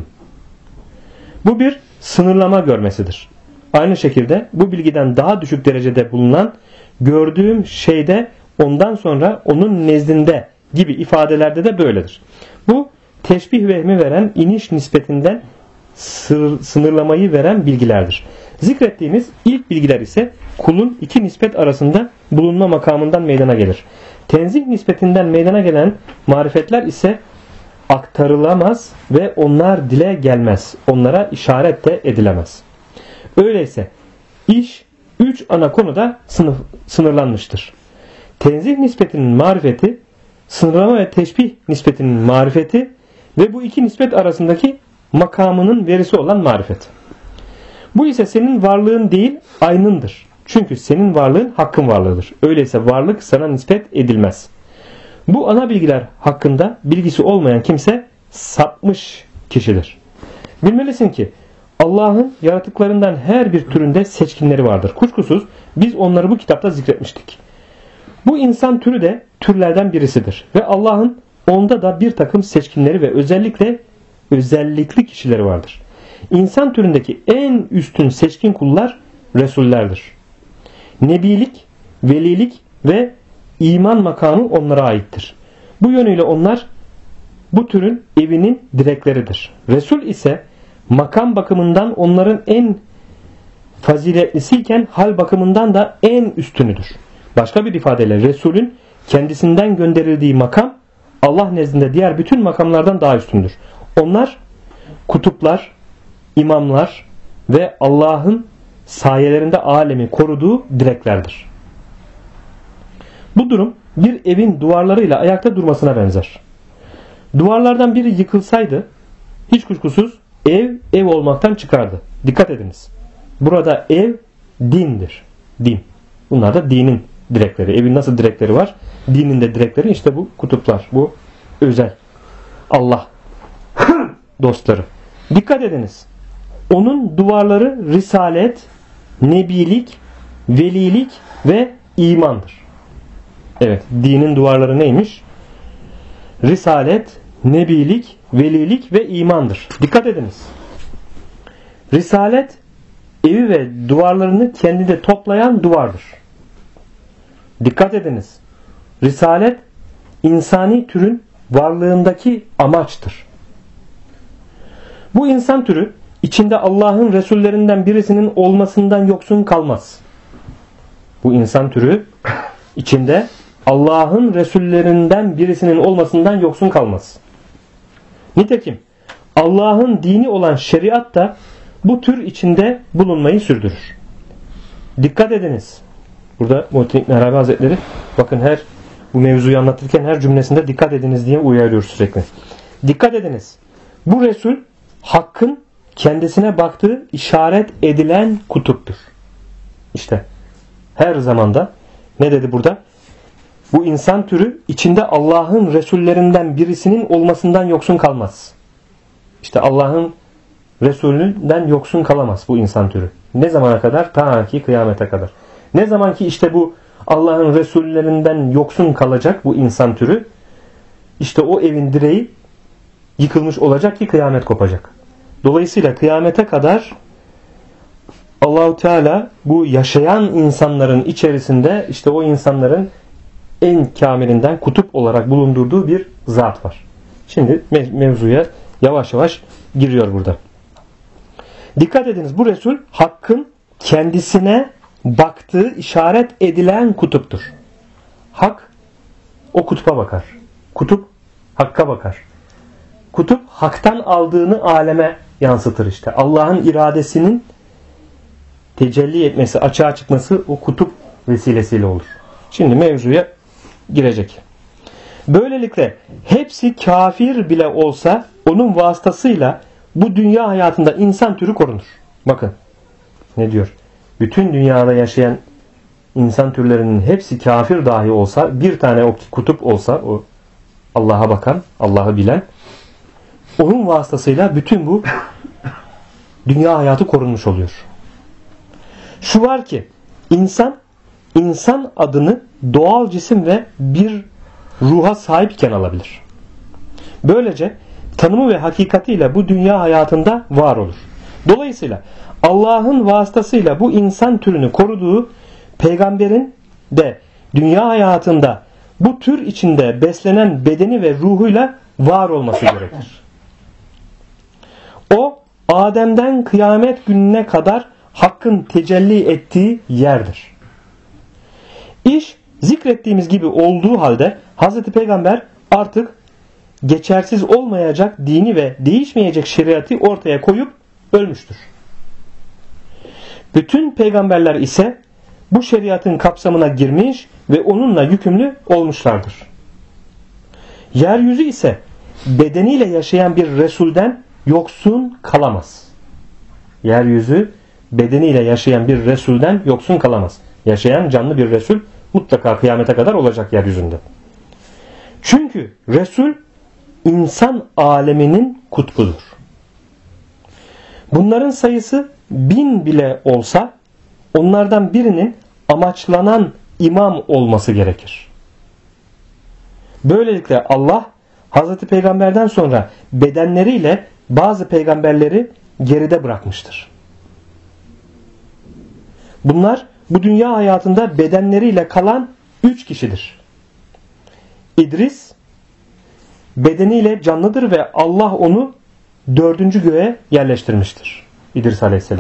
Bu bir sınırlama görmesidir. Aynı şekilde bu bilgiden daha düşük derecede bulunan gördüğüm şeyde ondan sonra onun nezdinde gibi ifadelerde de böyledir. Bu teşbih vehmi veren iniş nispetinden sınırlamayı veren bilgilerdir. Zikrettiğimiz ilk bilgiler ise kulun iki nispet arasında bulunma makamından meydana gelir. Tenzih nispetinden meydana gelen marifetler ise aktarılamaz ve onlar dile gelmez. Onlara işaret de edilemez. Öyleyse iş 3 ana konuda sınırlanmıştır. Tenzih nispetinin marifeti, sınırlama ve teşbih nispetinin marifeti ve bu iki nispet arasındaki makamının verisi olan marifet. Bu ise senin varlığın değil, aynındır. Çünkü senin varlığın Hakk'ın varlığıdır. Öyleyse varlık sana nispet edilmez. Bu ana bilgiler hakkında bilgisi olmayan kimse sapmış kişidir. Bilmelisin ki Allah'ın yaratıklarından her bir türünde seçkinleri vardır. Kuşkusuz biz onları bu kitapta zikretmiştik. Bu insan türü de türlerden birisidir. Ve Allah'ın onda da bir takım seçkinleri ve özellikli kişileri vardır. İnsan türündeki en üstün seçkin kullar Resullerdir. Nebilik, velilik ve iman makamı onlara aittir. Bu yönüyle onlar bu türün evinin direkleridir. Resul ise makam bakımından onların en faziletlisiyken hal bakımından da en üstünüdür. Başka bir ifadeyle Resulün kendisinden gönderildiği makam Allah nezdinde diğer bütün makamlardan daha üstündür. Onlar kutuplar, imamlar ve Allah'ın sayelerinde alemi koruduğu direklerdir. Bu durum bir evin duvarlarıyla ayakta durmasına benzer. Duvarlardan biri yıkılsaydı hiç kuşkusuz ev olmaktan çıkardı. Dikkat ediniz. Burada ev dindir. Din. Bunlar da dinin direkleri. Evin nasıl direkleri var? Dinin de direkleri işte bu kutuplar. Bu özel. Allah dostları. Dikkat ediniz. Onun duvarları risalet, nebilik, velilik ve imandır. Evet, dinin duvarları neymiş? Risalet, nebilik, velilik ve imandır. Dikkat ediniz. Risalet, evi ve duvarlarını kendinde toplayan duvardır. Dikkat ediniz. Risalet, insani türün varlığındaki amaçtır. Bu insan türü içinde Allah'ın Resullerinden birisinin olmasından yoksun kalmaz. Bu insan türü içinde Allah'ın Resullerinden birisinin olmasından yoksun kalmaz. Nitekim Allah'ın dini olan şeriat da bu tür içinde bulunmayı sürdürür. Dikkat ediniz. Burada Muhittin İbn Arabi Hazretleri bakın bu mevzuyu anlatırken her cümlesinde dikkat ediniz diye uyarıyor sürekli. Dikkat ediniz. Bu Resul Hakk'ın kendisine baktığı işaret edilen kutuptur. İşte her zamanda ne dedi burada? Bu insan türü içinde Allah'ın Resullerinden birisinin olmasından yoksun kalmaz. İşte Allah'ın Resulünden yoksun kalamaz bu insan türü. Ne zamana kadar? Ta ki kıyamete kadar. Ne zaman ki işte bu Allah'ın Resullerinden yoksun kalacak bu insan türü, işte o evin direği yıkılmış olacak ki kıyamet kopacak. Dolayısıyla kıyamete kadar Allah-u Teala bu yaşayan insanların içerisinde işte o insanların en kamilinden kutup olarak bulundurduğu bir zat var. Şimdi mevzuya yavaş yavaş giriyor burada. Dikkat ediniz, bu Resul Hakk'ın kendisine baktığı işaret edilen kutuptur. Hak o kutupa bakar. Kutup Hakk'a bakar. Kutup Hak'tan aldığını aleme yansıtır işte. Allah'ın iradesinin tecelli etmesi, açığa çıkması o kutup vesilesiyle olur. Şimdi mevzuya girecek. Böylelikle hepsi kafir bile olsa onun vasıtasıyla bu dünya hayatında insan türü korunur. Bakın ne diyor? Bütün dünyada yaşayan insan türlerinin hepsi kafir dahi olsa, bir tane o kutup olsa, o Allah'a bakan, Allah'ı bilen, onun vasıtasıyla bütün bu dünya hayatı korunmuş oluyor. Şu var ki insan adını doğal cisim ve bir ruha sahipken alabilir. Böylece tanımı ve hakikatiyle bu dünya hayatında var olur. Dolayısıyla Allah'ın vasıtasıyla bu insan türünü koruduğu peygamberin de dünya hayatında bu tür içinde beslenen bedeni ve ruhuyla var olması gerekir. O Adem'den kıyamet gününe kadar Hakk'ın tecelli ettiği yerdir. İş zikrettiğimiz gibi olduğu halde Hz. Peygamber artık geçersiz olmayacak dini ve değişmeyecek şeriatı ortaya koyup ölmüştür. Bütün peygamberler ise bu şeriatın kapsamına girmiş ve onunla yükümlü olmuşlardır. Yeryüzü ise bedeniyle yaşayan bir Resulden yoksun kalamaz. Yeryüzü bedeniyle yaşayan bir Resulden yoksun kalamaz. Yaşayan canlı bir Resul mutlaka kıyamete kadar olacak yeryüzünde. Çünkü Resul insan aleminin kutbudur. Bunların sayısı 1000 bile olsa onlardan birinin amaçlanan imam olması gerekir. Böylelikle Allah Hazreti Peygamber'den sonra bedenleriyle bazı peygamberleri geride bırakmıştır. Bunlar bu dünya hayatında bedenleriyle kalan 3 kişidir. İdris bedeniyle canlıdır ve Allah onu 4. göğe yerleştirmiştir. İdris Aleyhisselam.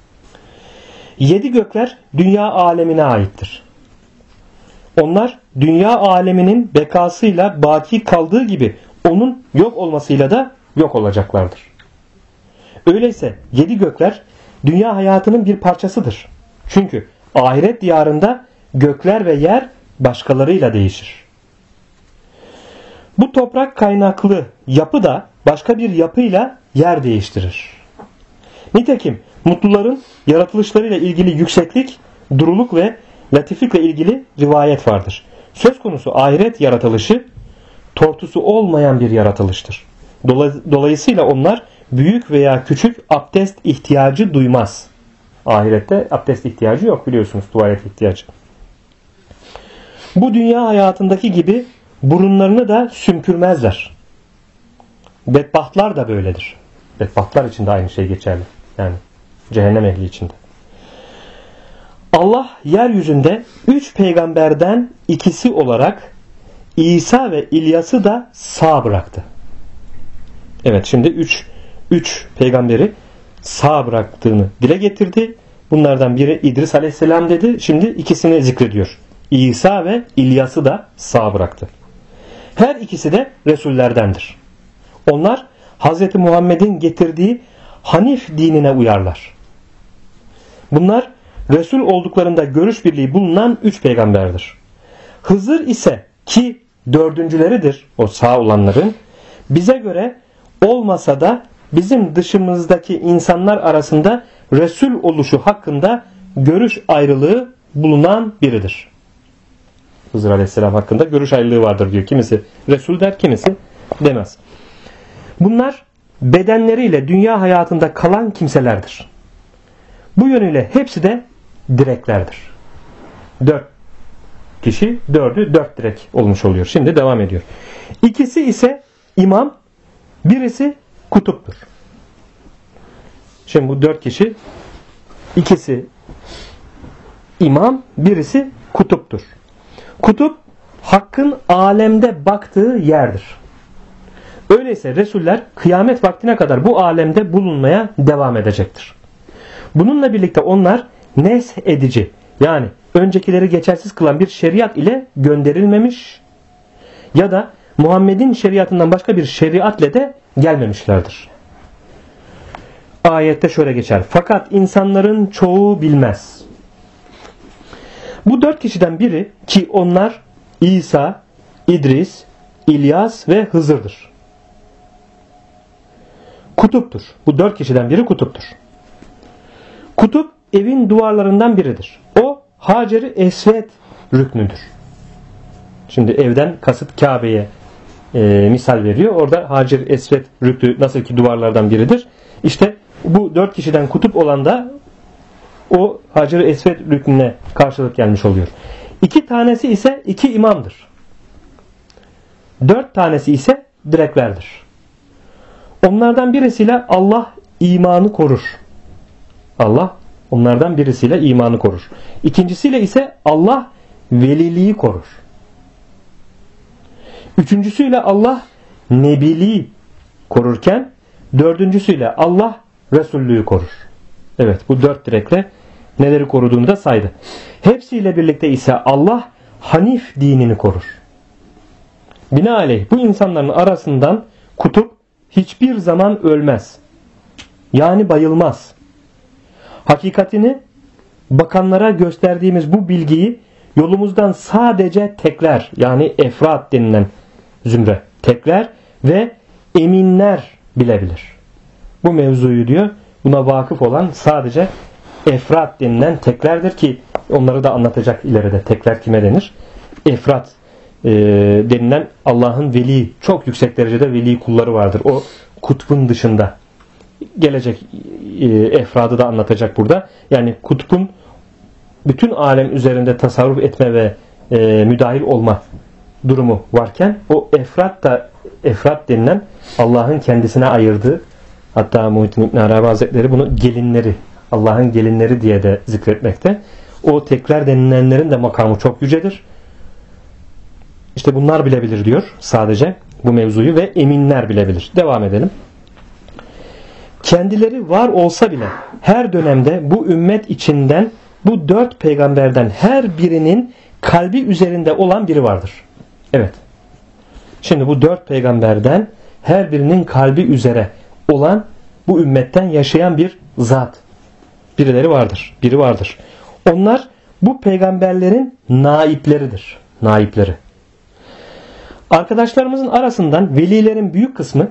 7 gökler dünya alemine aittir. Onlar dünya aleminin bekasıyla baki kaldığı gibi onun yok olmasıyla da yok olacaklardır. Öyleyse 7 gökler dünya hayatının bir parçasıdır. Çünkü ahiret diyarında gökler ve yer başkalarıyla değişir. Bu toprak kaynaklı yapı da başka bir yapıyla yer değiştirir. Nitekim mutluların yaratılışlarıyla ilgili yükseklik, duruluk ve latiflikle ilgili rivayet vardır. Söz konusu ahiret yaratılışı tortusu olmayan bir yaratılıştır. Dolayısıyla onlar büyük veya küçük abdest ihtiyacı duymaz. Ahirette abdest ihtiyacı yok biliyorsunuz, tuvalet ihtiyacı. Bu dünya hayatındaki gibi burunlarını da sümkürmezler. Bedbahtlar da böyledir. Bedbahtlar için de aynı şey geçerli. Yani cehennem ehli için de. Allah yeryüzünde 3 peygamberden ikisi olarak İsa ve İlyas'ı da sağ bıraktı. Evet, şimdi 3 peygamberi sağ bıraktığını dile getirdi. Bunlardan biri İdris Aleyhisselam dedi. Şimdi ikisini zikrediyor. İsa ve İlyas'ı da sağ bıraktı. Her ikisi de Resullerdendir. Onlar Hz. Muhammed'in getirdiği Hanif dinine uyarlar. Bunlar Resul olduklarında görüş birliği bulunan 3 peygamberdir. Hızır ise ki dördüncüleridir o sağ olanların, bize göre olmasa da bizim dışımızdaki insanlar arasında Resul oluşu hakkında görüş ayrılığı bulunan biridir. Hızır Aleyhisselam hakkında görüş ayrılığı vardır diyor. Kimisi Resul der, kimisi demez. Bunlar bedenleriyle dünya hayatında kalan kimselerdir. Bu yönüyle hepsi de direklerdir. 4 kişi, 4'ü 4 direk olmuş oluyor. Şimdi devam ediyor. İkisi ise imam, birisi kutuptur. Şimdi bu 4 kişi, ikisi imam, birisi kutuptur. Kutup, hakkın alemde baktığı yerdir. Öyleyse Resuller kıyamet vaktine kadar bu alemde bulunmaya devam edecektir. Bununla birlikte onlar nesh edici, yani öncekileri geçersiz kılan bir şeriat ile gönderilmemiş ya da Muhammed'in şeriatından başka bir şeriat ile de gelmemişlerdir. Ayette şöyle geçer. Fakat insanların çoğu bilmez. Bu 4 kişiden biri, ki onlar İsa, İdris, İlyas ve Hızır'dır. Kutuptur. Bu 4 kişiden biri kutuptur. Kutup evin duvarlarından biridir. O Hacer-i Esved rüknüdür. Şimdi evden kasıt Kabe'ye misal veriyor. Orada Hacer-i Esved rüknü nasıl ki duvarlardan biridir. İşte bu 4 kişiden kutup olan da o Hacer-i Esved rüknüne karşılık gelmiş oluyor. 2 tanesi ise 2 imamdır. 4 tanesi ise direklerdir. Onlardan birisiyle Allah imanı korur. Allah onlardan birisiyle imanı korur. İkincisiyle ise Allah veliliği korur. Üçüncüsüyle Allah nebiliği korurken dördüncüsüyle Allah Resullüğü korur. Evet, bu 4 direkle neleri koruduğunu da saydı. Hepsiyle birlikte ise Allah Hanif dinini korur. Binaenaleyh bu insanların arasından kutup hiçbir zaman ölmez. Yani bayılmaz. Hakikatini bakanlara gösterdiğimiz bu bilgiyi yolumuzdan sadece tekler, yani efrat denilen zümre, tekler ve eminler bilebilir. Bu mevzuyu diyor, buna vakıf olan sadece efrat denilen teklerdir ki onları da anlatacak ileride. Tekler kime denir? Efrat denilen Allah'ın veli, çok yüksek derecede veli kulları vardır. O kutbun dışında. Gelecek efradı da anlatacak burada. Yani kutbun bütün alem üzerinde tasarruf etme ve müdahil olma durumu varken o efrat denilen Allah'ın kendisine ayırdığı, hatta Muhittin İbn Arabi Hazretleri bunu gelinleri, Allah'ın gelinleri diye de zikretmekte. O tekrar denilenlerin de makamı çok yücedir. İşte bunlar bilebilir diyor sadece bu mevzuyu ve eminler bilebilir. Devam edelim. Kendileri var olsa bile her dönemde bu ümmet içinden bu 4 peygamberden her birinin kalbi üzerinde olan biri vardır. Evet. Şimdi bu 4 peygamberden her birinin kalbi üzere olan bu ümmetten yaşayan bir zat. Birileri vardır. Biri vardır. Onlar bu peygamberlerin naipleridir. Naipleri. Arkadaşlarımızın arasından velilerin büyük kısmı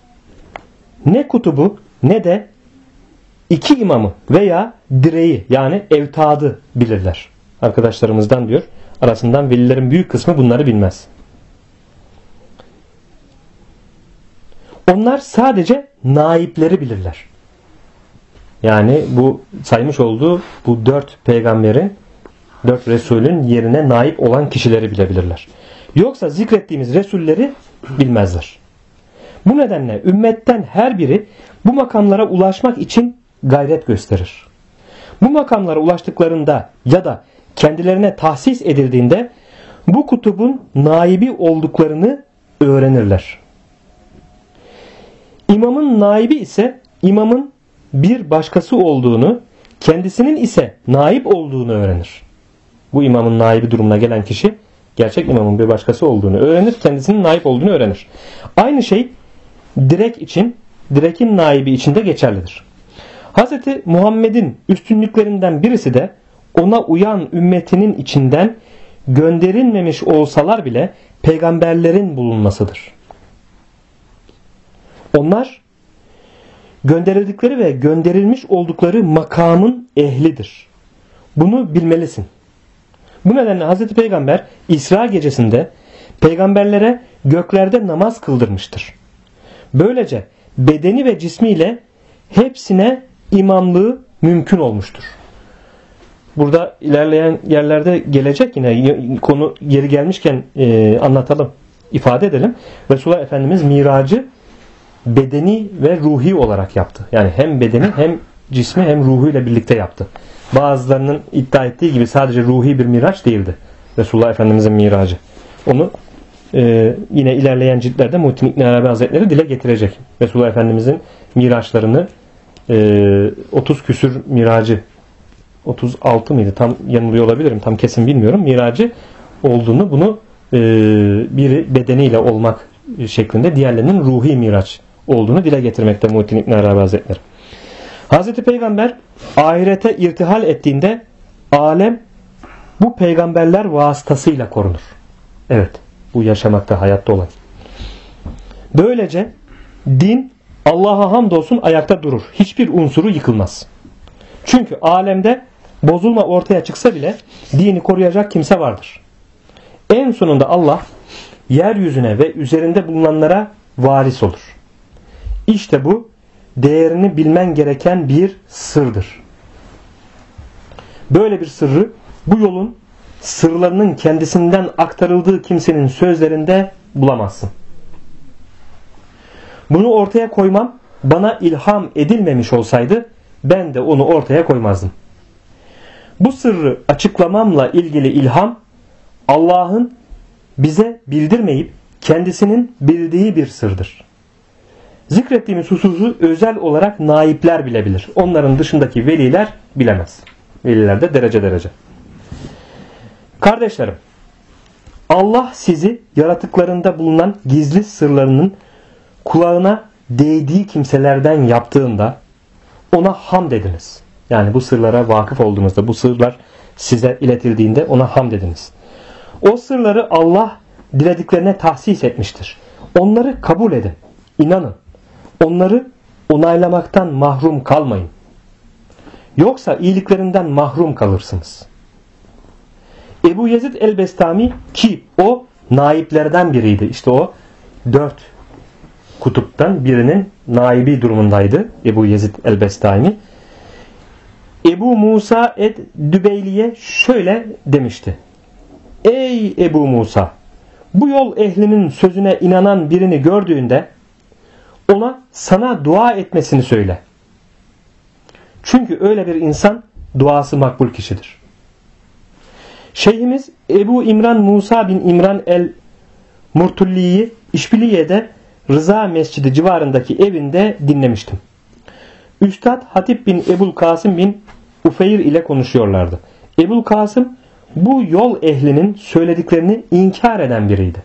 ne kutubu ne de 2 imamı veya direği, yani evtadı bilirler. Arkadaşlarımızdan diyor, arasından velilerin büyük kısmı bunları bilmez. Onlar sadece naipleri bilirler. Yani bu saymış olduğu bu 4 peygamberin, 4 Resulün yerine naip olan kişileri bilebilirler. Yoksa zikrettiğimiz Resulleri bilmezler. Bu nedenle ümmetten her biri bu makamlara ulaşmak için gayret gösterir. Bu makamlara ulaştıklarında ya da kendilerine tahsis edildiğinde bu kutubun naibi olduklarını öğrenirler. İmamın naibi ise imamın bir başkası olduğunu, kendisinin ise naip olduğunu öğrenir. Bu imamın naibi durumuna gelen kişi gerçek imamın bir başkası olduğunu öğrenir, kendisinin naip olduğunu öğrenir. Aynı şey direk için, direkin naibi için de geçerlidir. Hz. Muhammed'in üstünlüklerinden birisi de ona uyan ümmetinin içinden gönderilmemiş olsalar bile peygamberlerin bulunmasıdır. Onlar gönderildikleri ve gönderilmiş oldukları makamın ehlidir. Bunu bilmelisin. Bu nedenle Hz. Peygamber İsra gecesinde peygamberlere göklerde namaz kıldırmıştır. Böylece bedeni ve cismiyle hepsine imamlığı mümkün olmuştur. Burada ilerleyen yerlerde gelecek, yine konu yeri gelmişken anlatalım, ifade edelim. Resulullah Efendimiz miracı bedeni ve ruhi olarak yaptı. Yani hem bedeni hem cismi hem ruhuyla birlikte yaptı. Bazılarının iddia ettiği gibi sadece ruhi bir miraç değildi Resulullah Efendimizin miracı. Onu yine ilerleyen ciltlerde Muhittin İbn Arabi Hazretleri dile getirecek. Resulullah Efendimizin miraçlarını 30 küsür miracı, 36 mıydı? Tam yanılıyor olabilirim. Tam kesin bilmiyorum. Miracı olduğunu, bunu biri bedeniyle olmak şeklinde, diğerlerinin ruhi miraç olduğunu dile getirmekte Muhittin İbn Arabi Hazretleri. Hazreti Peygamber ahirete irtihal ettiğinde alem bu peygamberler vasıtasıyla korunur. Evet, bu yaşamakta, hayatta olan. Böylece din Allah'a hamdolsun ayakta durur. Hiçbir unsuru yıkılmaz. Çünkü alemde bozulma ortaya çıksa bile dini koruyacak kimse vardır. En sonunda Allah yeryüzüne ve üzerinde bulunanlara varis olur. İşte bu değerini bilmen gereken bir sırdır. Böyle bir sırrı bu yolun sırlarının kendisinden aktarıldığı kimsenin sözlerinde bulamazsın. Bunu ortaya koymam bana ilham edilmemiş olsaydı ben de onu ortaya koymazdım. Bu sırrı açıklamamla ilgili ilham Allah'ın bize bildirmeyip kendisinin bildiği bir sırdır. Zikrettiğimiz hususu özel olarak naipler bilebilir. Onların dışındaki veliler bilemez. Veliler de derece derece. Kardeşlerim, Allah sizi yaratıklarında bulunan gizli sırlarının kulağına değdiği kimselerden yaptığında ona hamd ediniz. Yani bu sırlara vakıf olduğunuzda, bu sırlar size iletildiğinde ona hamd ediniz. O sırları Allah dilediklerine tahsis etmiştir. Onları kabul edin, inanın. Onları onaylamaktan mahrum kalmayın. Yoksa iyiliklerinden mahrum kalırsınız. Ebu Yezid el-Bestami, ki o naiplerden biriydi. İşte o 4 kutuptan birinin naibi durumundaydı Ebu Yezid el-Bestami. Ebu Musa ed-Dübeyli'ye şöyle demişti: Ey Ebu Musa! Bu yol ehlinin sözüne inanan birini gördüğünde ona sana dua etmesini söyle. Çünkü öyle bir insan duası makbul kişidir. Şeyhimiz Ebu İmran Musa bin İmran el-Murtulli'yi İşbiliye'de Rıza Mescidi civarındaki evinde dinlemiştim. Üstad Hatip bin Ebul Kasım bin Ufeyr ile konuşuyorlardı. Ebul Kasım bu yol ehlinin söylediklerini inkar eden biriydi.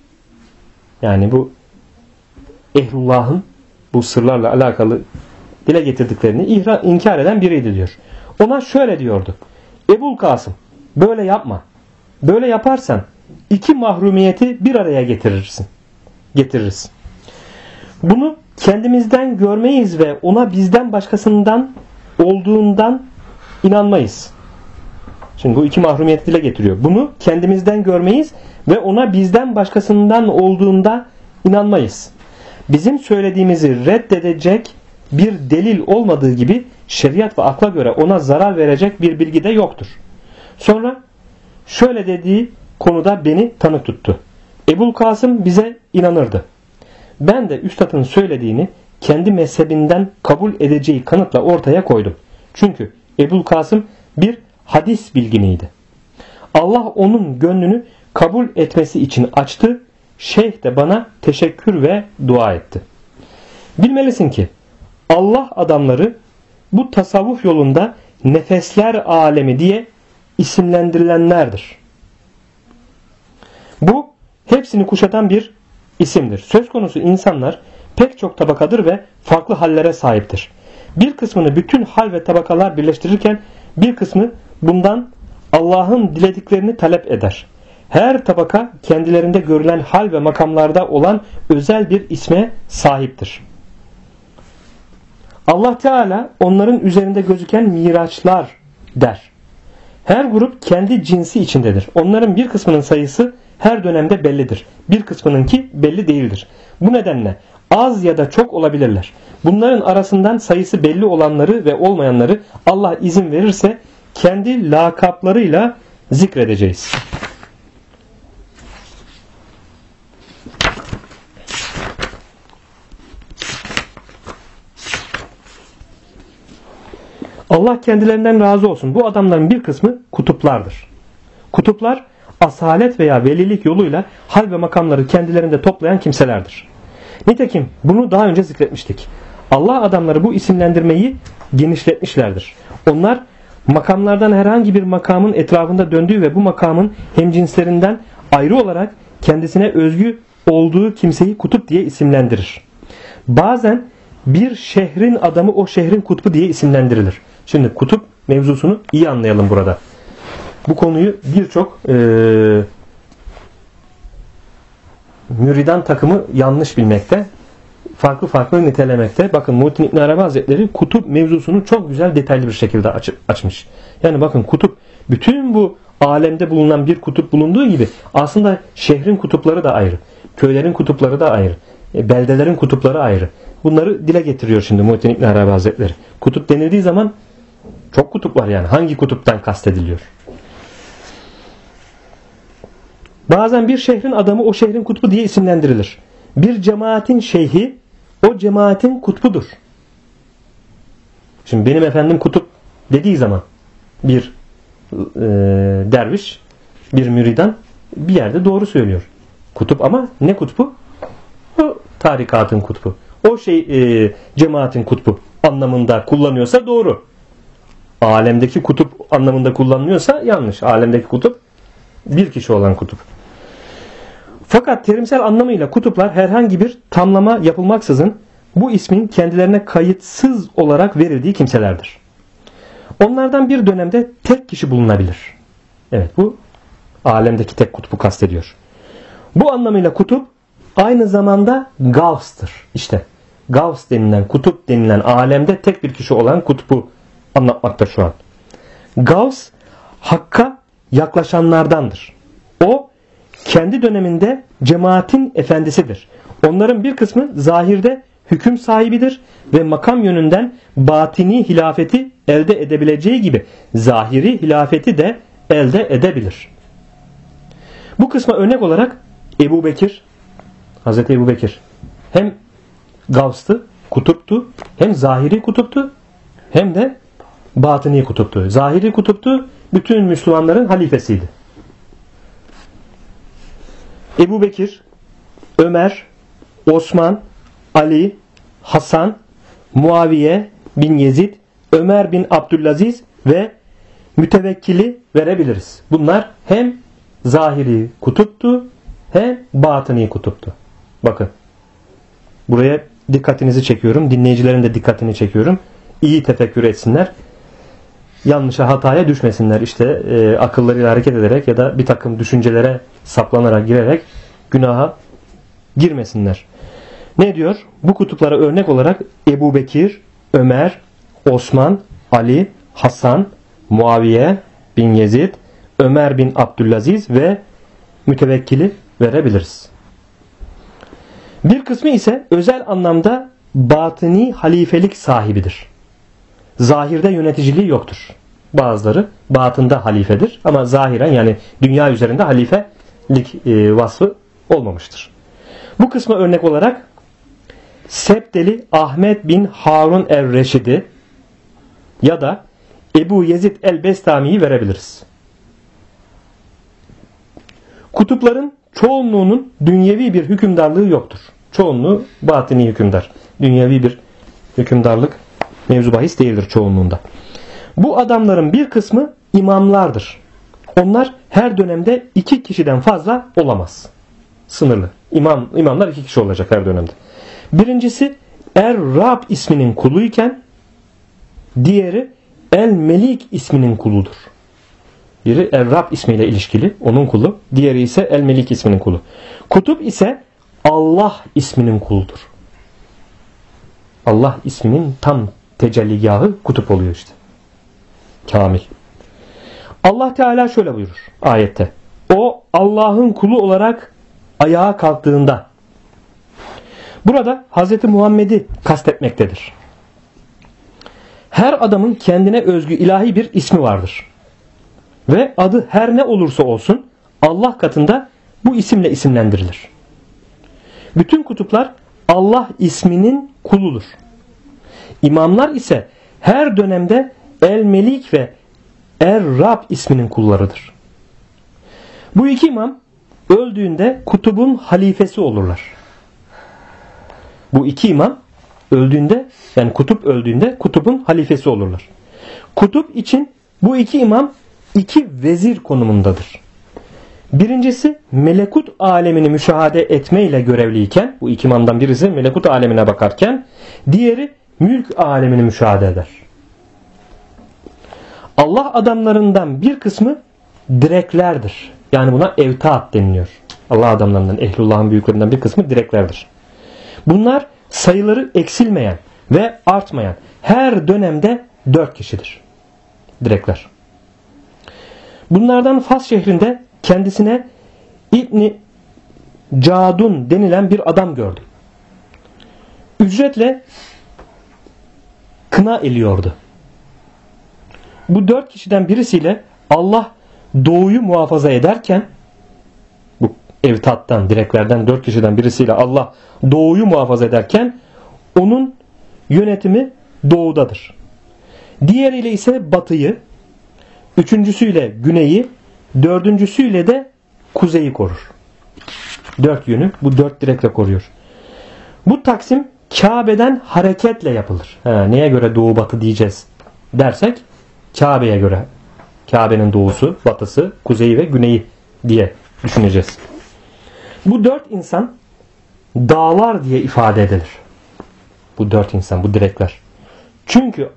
Yani bu ehlullah'ın bu sırlarla alakalı dile getirdiklerini inkar eden biriydi diyor. Ona şöyle diyordu: Ebul Kasım, böyle yapma. Böyle yaparsan iki mahrumiyeti bir araya getiririz. Bunu kendimizden görmeyiz ve ona bizden başkasından olduğundan inanmayız. Şimdi bu iki mahrumiyeti dile getiriyor. Bunu kendimizden görmeyiz ve ona bizden başkasından olduğunda inanmayız. bizim söylediğimizi reddedecek bir delil olmadığı gibi şeriat ve akla göre ona zarar verecek bir bilgi de yoktur. Sonra şöyle dediği konuda beni tanık tuttu. Ebul Kasım bize inanırdı. Ben de üstadın söylediğini kendi mezhebinden kabul edeceği kanıtla ortaya koydum. Çünkü Ebul Kasım bir hadis bilginiydi. Allah onun gönlünü kabul etmesi için açtı. Şeyh de bana teşekkür ve dua etti. Bilmelisin ki Allah adamları bu tasavvuf yolunda nefesler alemi diye isimlendirilenlerdir. Bu hepsini kuşatan bir isimdir. Söz konusu insanlar pek çok tabakadır ve farklı hallere sahiptir. Bir kısmını bütün hal ve tabakalar birleştirirken bir kısmı bundan Allah'ın dilediklerini talep eder. Her tabaka kendilerinde görülen hal ve makamlarda olan özel bir isme sahiptir. Allah Teala onların üzerinde gözüken miraçlar der. Her grup kendi cinsi içindedir. Onların bir kısmının sayısı her dönemde bellidir. Bir kısmınınki belli değildir. Bu nedenle az ya da çok olabilirler. Bunların arasından sayısı belli olanları ve olmayanları Allah izin verirse kendi lakaplarıyla zikredeceğiz. Allah kendilerinden razı olsun. Bu adamların bir kısmı kutuplardır. Kutuplar asalet veya velilik yoluyla hal ve makamları kendilerinde toplayan kimselerdir. Nitekim bunu daha önce zikretmiştik. Allah adamları bu isimlendirmeyi genişletmişlerdir. Onlar makamlardan herhangi bir makamın etrafında döndüğü ve bu makamın hemcinslerinden ayrı olarak kendisine özgü olduğu kimseyi kutup diye isimlendirir. Bazen bir şehrin adamı o şehrin kutbu diye isimlendirilir. Şimdi kutup mevzusunu iyi anlayalım burada. Bu konuyu birçok müridan takımı yanlış bilmekte. Farklı farklı nitelemekte. Bakın Muhittin İbn Arabi Hazretleri kutup mevzusunu çok güzel detaylı bir şekilde açmış. Yani bakın kutup bütün bu alemde bulunan bir kutup bulunduğu gibi aslında şehrin kutupları da ayrı. Köylerin kutupları da ayrı. Beldelerin kutupları ayrı. Bunları dile getiriyor şimdi Muhittin İbn Arabi Hazretleri. Kutup denildiği zaman çok kutup var yani. Hangi kutuptan kastediliyor? Bazen bir şehrin adamı o şehrin kutbu diye isimlendirilir. Bir cemaatin şeyhi o cemaatin kutbudur. Şimdi benim efendim kutup dediği zaman bir derviş, bir müridan bir yerde doğru söylüyor. Kutup ama ne kutbu? O tarikatın kutbu. O cemaatin kutbu anlamında kullanıyorsa doğru. Alemdeki kutup anlamında kullanılıyorsa yanlış. Alemdeki kutup bir kişi olan kutup. Fakat terimsel anlamıyla kutuplar herhangi bir tamlama yapılmaksızın bu ismin kendilerine kayıtsız olarak verildiği kimselerdir. Onlardan bir dönemde tek kişi bulunabilir. Evet, bu alemdeki tek kutbu kastediyor. Bu anlamıyla kutup aynı zamanda Gavs'tır. İşte Gavs denilen, kutup denilen alemde tek bir kişi olan kutbu anlatmakta şu an. Gavs Hakk'a yaklaşanlardandır. O kendi döneminde cemaatin efendisidir. Onların bir kısmı zahirde hüküm sahibidir ve makam yönünden batini hilafeti elde edebileceği gibi zahiri hilafeti de elde edebilir. Bu kısma örnek olarak Ebu Bekir, Hazreti Ebu Bekir hem Gavs'tı, kutuptu, hem zahiri kutuptu, hem de batini kutuptu. Zahiri kutuptu, bütün Müslümanların halifesiydi. Ebu Bekir, Ömer, Osman, Ali, Hasan, Muaviye bin Yezid, Ömer bin Abdülaziz ve Mütevekkili verebiliriz. Bunlar hem zahiri kutuptu hem batini kutuptu. Bakın. Buraya dikkatinizi çekiyorum. Dinleyicilerin de dikkatini çekiyorum. İyi tefekkür etsinler. Yanlışa, hataya düşmesinler. İşte akıllarıyla hareket ederek ya da bir takım düşüncelere saplanarak, girerek günaha girmesinler. Ne diyor? Bu kutuplara örnek olarak Ebu Bekir, Ömer, Osman, Ali, Hasan, Muaviye bin Yezid, Ömer bin Abdülaziz ve Mütevekkili verebiliriz. Bir kısmı ise özel anlamda batıni halifelik sahibidir. Zahirde yöneticiliği yoktur. Bazıları batında halifedir ama zahiren yani dünya üzerinde halifelik vasfı olmamıştır. Bu kısma örnek olarak Sebdeli Ahmet bin Harun er-Reşid'i ya da Ebu Yezid el-Bestami'yi verebiliriz. Kutupların çoğunluğunun dünyevi bir hükümdarlığı yoktur. Çoğunluğu batini hükümdar. Dünyevi bir hükümdarlık mevzu bahis değildir çoğunluğunda. Bu adamların bir kısmı imamlardır. Onlar her dönemde 2 kişiden fazla olamaz. Sınırlı. İmamlar 2 kişi olacak her dönemde. Birincisi Er-Rab isminin kuluyken diğeri El-Melik isminin kuludur. Biri Er-Rab ismiyle ilişkili, onun kulu. Diğeri ise El-Melik isminin kulu. Kutup ise Allah isminin kuludur. Allah isminin tam tecelligahı kutup oluyor işte. Kamil. Allah Teala şöyle buyurur ayette. O Allah'ın kulu olarak ayağa kalktığında. Burada Hz. Muhammed'i kastetmektedir. Her adamın kendine özgü ilahi bir ismi vardır. Ve adı her ne olursa olsun Allah katında bu isimle isimlendirilir. Bütün kutuplar Allah isminin kuludur. İmamlar ise her dönemde El-Melik ve Er-Rab isminin kullarıdır. Bu 2 imam öldüğünde kutubun halifesi olurlar. Bu 2 imam öldüğünde, yani kutup öldüğünde kutubun halifesi olurlar. Kutup için bu 2 imam 2 vezir konumundadır. Birincisi melekut alemini müşahede etmeyle görevliyken, bu 2 imamdan birisi melekut alemine bakarken, diğeri mülk alemini müşahede eder. Allah adamlarından bir kısmı direklerdir. Yani buna evtaat deniliyor. Allah adamlarından, ehlullah'ın büyüklerinden bir kısmı direklerdir. Bunlar sayıları eksilmeyen ve artmayan her dönemde 4 kişidir. Direkler. Bunlardan Fas şehrinde kendisine İbni Cadun denilen bir adam gördüm. Ücretle kına eliyordu. Bu 4 kişiden birisiyle Allah doğuyu muhafaza ederken, bu evtattan, direklerden 4 kişiden birisiyle Allah doğuyu muhafaza ederken onun yönetimi doğudadır. Diğeriyle ise batıyı, üçüncüsüyle güneyi, dördüncüsüyle de kuzeyi korur. 4 yönü bu 4 direkle koruyor. Bu taksim Kabe'den hareketle yapılır. Neye göre doğu batı diyeceğiz dersek Kabe'ye göre. Kabe'nin doğusu, batısı, kuzeyi ve güneyi diye düşüneceğiz. Bu 4 insan dağlar diye ifade edilir. Bu 4 insan, bu direkler. Çünkü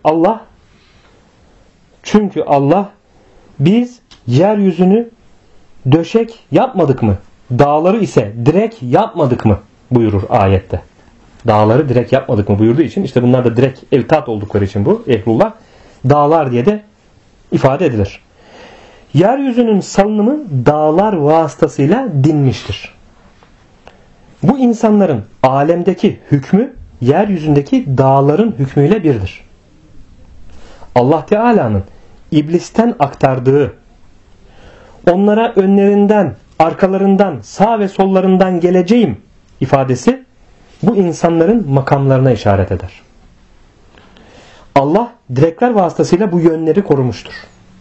Allah biz yeryüzünü döşek yapmadık mı? Dağları ise direk yapmadık mı? Buyurur ayette. Dağları direk yapmadık mı buyurduğu için işte bunlar da direk evtat oldukları için bu ehlullah dağlar diye de ifade edilir. Yeryüzünün salınımı dağlar vasıtasıyla dinmiştir. Bu insanların alemdeki hükmü yeryüzündeki dağların hükmüyle birdir. Allah Teala'nın iblisten aktardığı, onlara önlerinden, arkalarından, sağ ve sollarından geleceğim ifadesi bu insanların makamlarına işaret eder. Allah direkler vasıtasıyla bu yönleri korumuştur.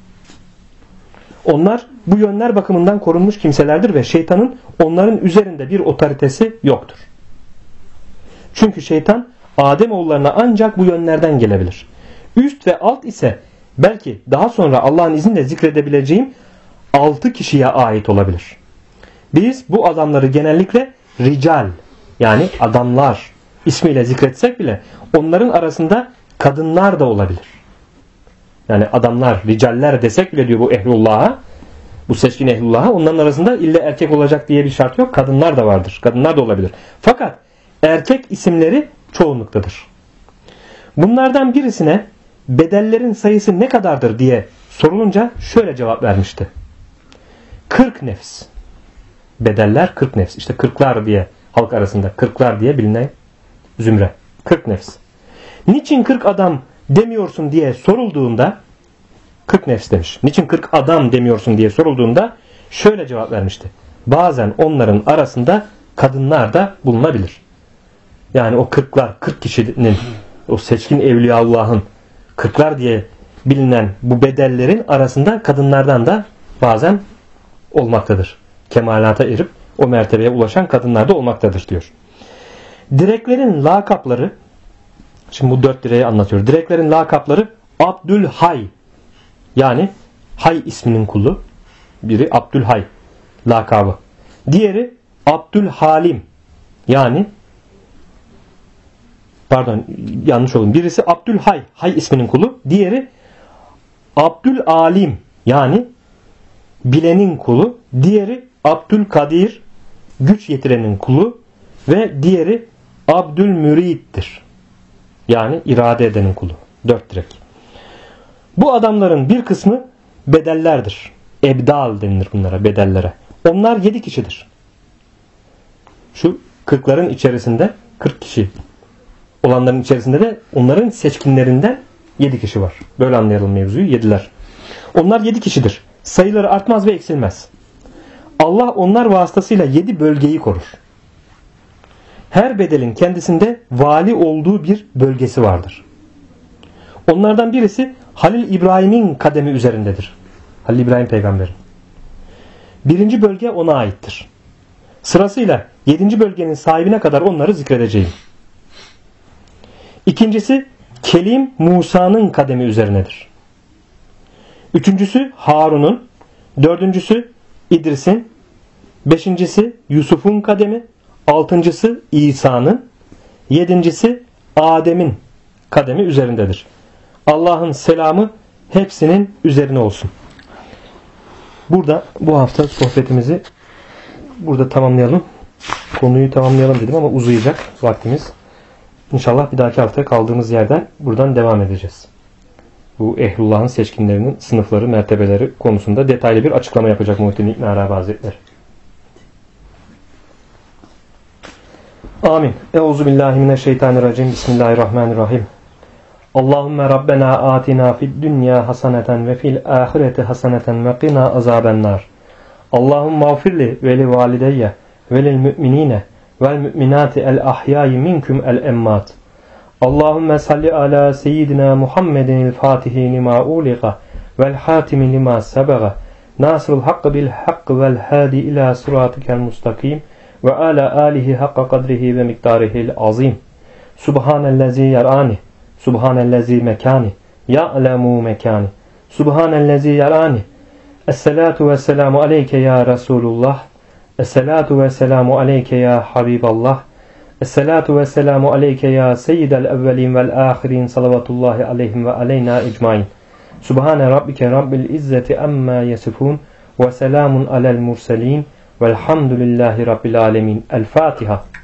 Onlar bu yönler bakımından korunmuş kimselerdir ve şeytanın onların üzerinde bir otoritesi yoktur. Çünkü şeytan Ademoğullarına ancak bu yönlerden gelebilir. Üst ve alt ise belki daha sonra Allah'ın izniyle zikredebileceğim 6 kişiye ait olabilir. Biz bu adamları genellikle rical, yani adamlar ismiyle zikretsek bile onların arasında kadınlar da olabilir. Yani adamlar, ricaller desek bile diyor bu ehlullah'a, bu seçkin ehlullah'a, onların arasında illa erkek olacak diye bir şart yok. Kadınlar da vardır. Kadınlar da olabilir. Fakat erkek isimleri çoğunluktadır. Bunlardan birisine bedellerin sayısı ne kadardır diye sorulunca şöyle cevap vermişti. 40 nefs. Bedeller 40 nefs. İşte 40'lar diye halk arasında. 40'lar diye bilinen zümre. 40 nefs. Niçin 40 adam demiyorsun diye sorulduğunda 40 nefs demiş. Niçin 40 adam demiyorsun diye sorulduğunda şöyle cevap vermişti. Bazen onların arasında kadınlar da bulunabilir. Yani o 40'lar, 40 kişinin, o seçkin Evliyaullah'ın 40'lar diye bilinen bu bedellerin arasında kadınlardan da bazen olmaktadır. Kemalata erip o mertebeye ulaşan kadınlar da olmaktadır diyor. Direklerin lakapları, şimdi bu 4 direği anlatıyor. Direklerin lakapları Abdülhay, yani Hay isminin kulu. Biri Abdülhay lakabı. Diğeri Abdülhalim, yani pardon yanlış oldu. Birisi Abdülhay, Hay isminin kulu. Diğeri Abdülalim, yani bilenin kulu. Diğeri Abdülkadir, güç yetirenin kulu. Ve diğeri Abdülmürid'dir, yani irade edenin kulu. 4 direk. Bu adamların bir kısmı bedellerdir. Ebdal denilir bunlara, bedellere. Onlar 7 kişidir. Şu 40'ların içerisinde 40 kişi olanların içerisinde de onların seçkinlerinden 7 kişi var. Böyle anlayalım mevzuyu. 7'ler. Onlar 7 kişidir. Sayıları artmaz ve eksilmez. Allah onlar vasıtasıyla 7 bölgeyi korur. Her bedelin kendisinde vali olduğu bir bölgesi vardır. Onlardan birisi Halil İbrahim'in kademi üzerindedir. Halil İbrahim peygamberin. 1. bölge ona aittir. Sırasıyla 7. bölgenin sahibine kadar onları zikredeceğim. İkincisi Kelim Musa'nın kademi üzerinedir. 3. Harun'un, 4. İdris'in, 5. Yusuf'un kademi, 6. İsa'nın, 7. Adem'in kademi üzerindedir. Allah'ın selamı hepsinin üzerine olsun. Burada bu hafta sohbetimizi burada tamamlayalım. Konuyu tamamlayalım dedim ama uzayacak vaktimiz. İnşallah bir dahaki hafta kaldığımız yerden buradan devam edeceğiz. Bu Ehlullah'ın seçkinlerinin sınıfları, mertebeleri konusunda detaylı bir açıklama yapacak Muhittin İbn Arabi Hazretleri. Amin. Euzubillahimineşşeytanirracim. Bismillahirrahmanirrahim. Allahümme Rabbena atina fid dünya haseneten ve fil ahireti haseneten ve qina azabennar. Allahümme afirli ve li valideyye ve lil müminine vel müminati el ahyayi minküm el emmat. Allahümme salli ala seyyidina Muhammedin el fatihi lima uliqa vel hatimi lima sebaga nasrul hakkı bil hakkı vel hadi ila suratikel mustakim ve ala alihi hakka kadrihi ve miktarihil azim. Subhanellezi yarani, subhanellezi mekani, ya'lemu mekani, subhanellezi yarani. Esselatu ve selamu aleyke ya Resulullah, esselatu ve selamu aleyke ya Habiballah, esselatu ve selamu aleyke ya seyyidel evvelin vel ahirin salavatullahi aleyhim ve aleyna ecmain. Subhane rabbike rabbil izzeti amma yasifun ve selamun alel murselin velhamdülillahi rabbil alemin. El Fatiha.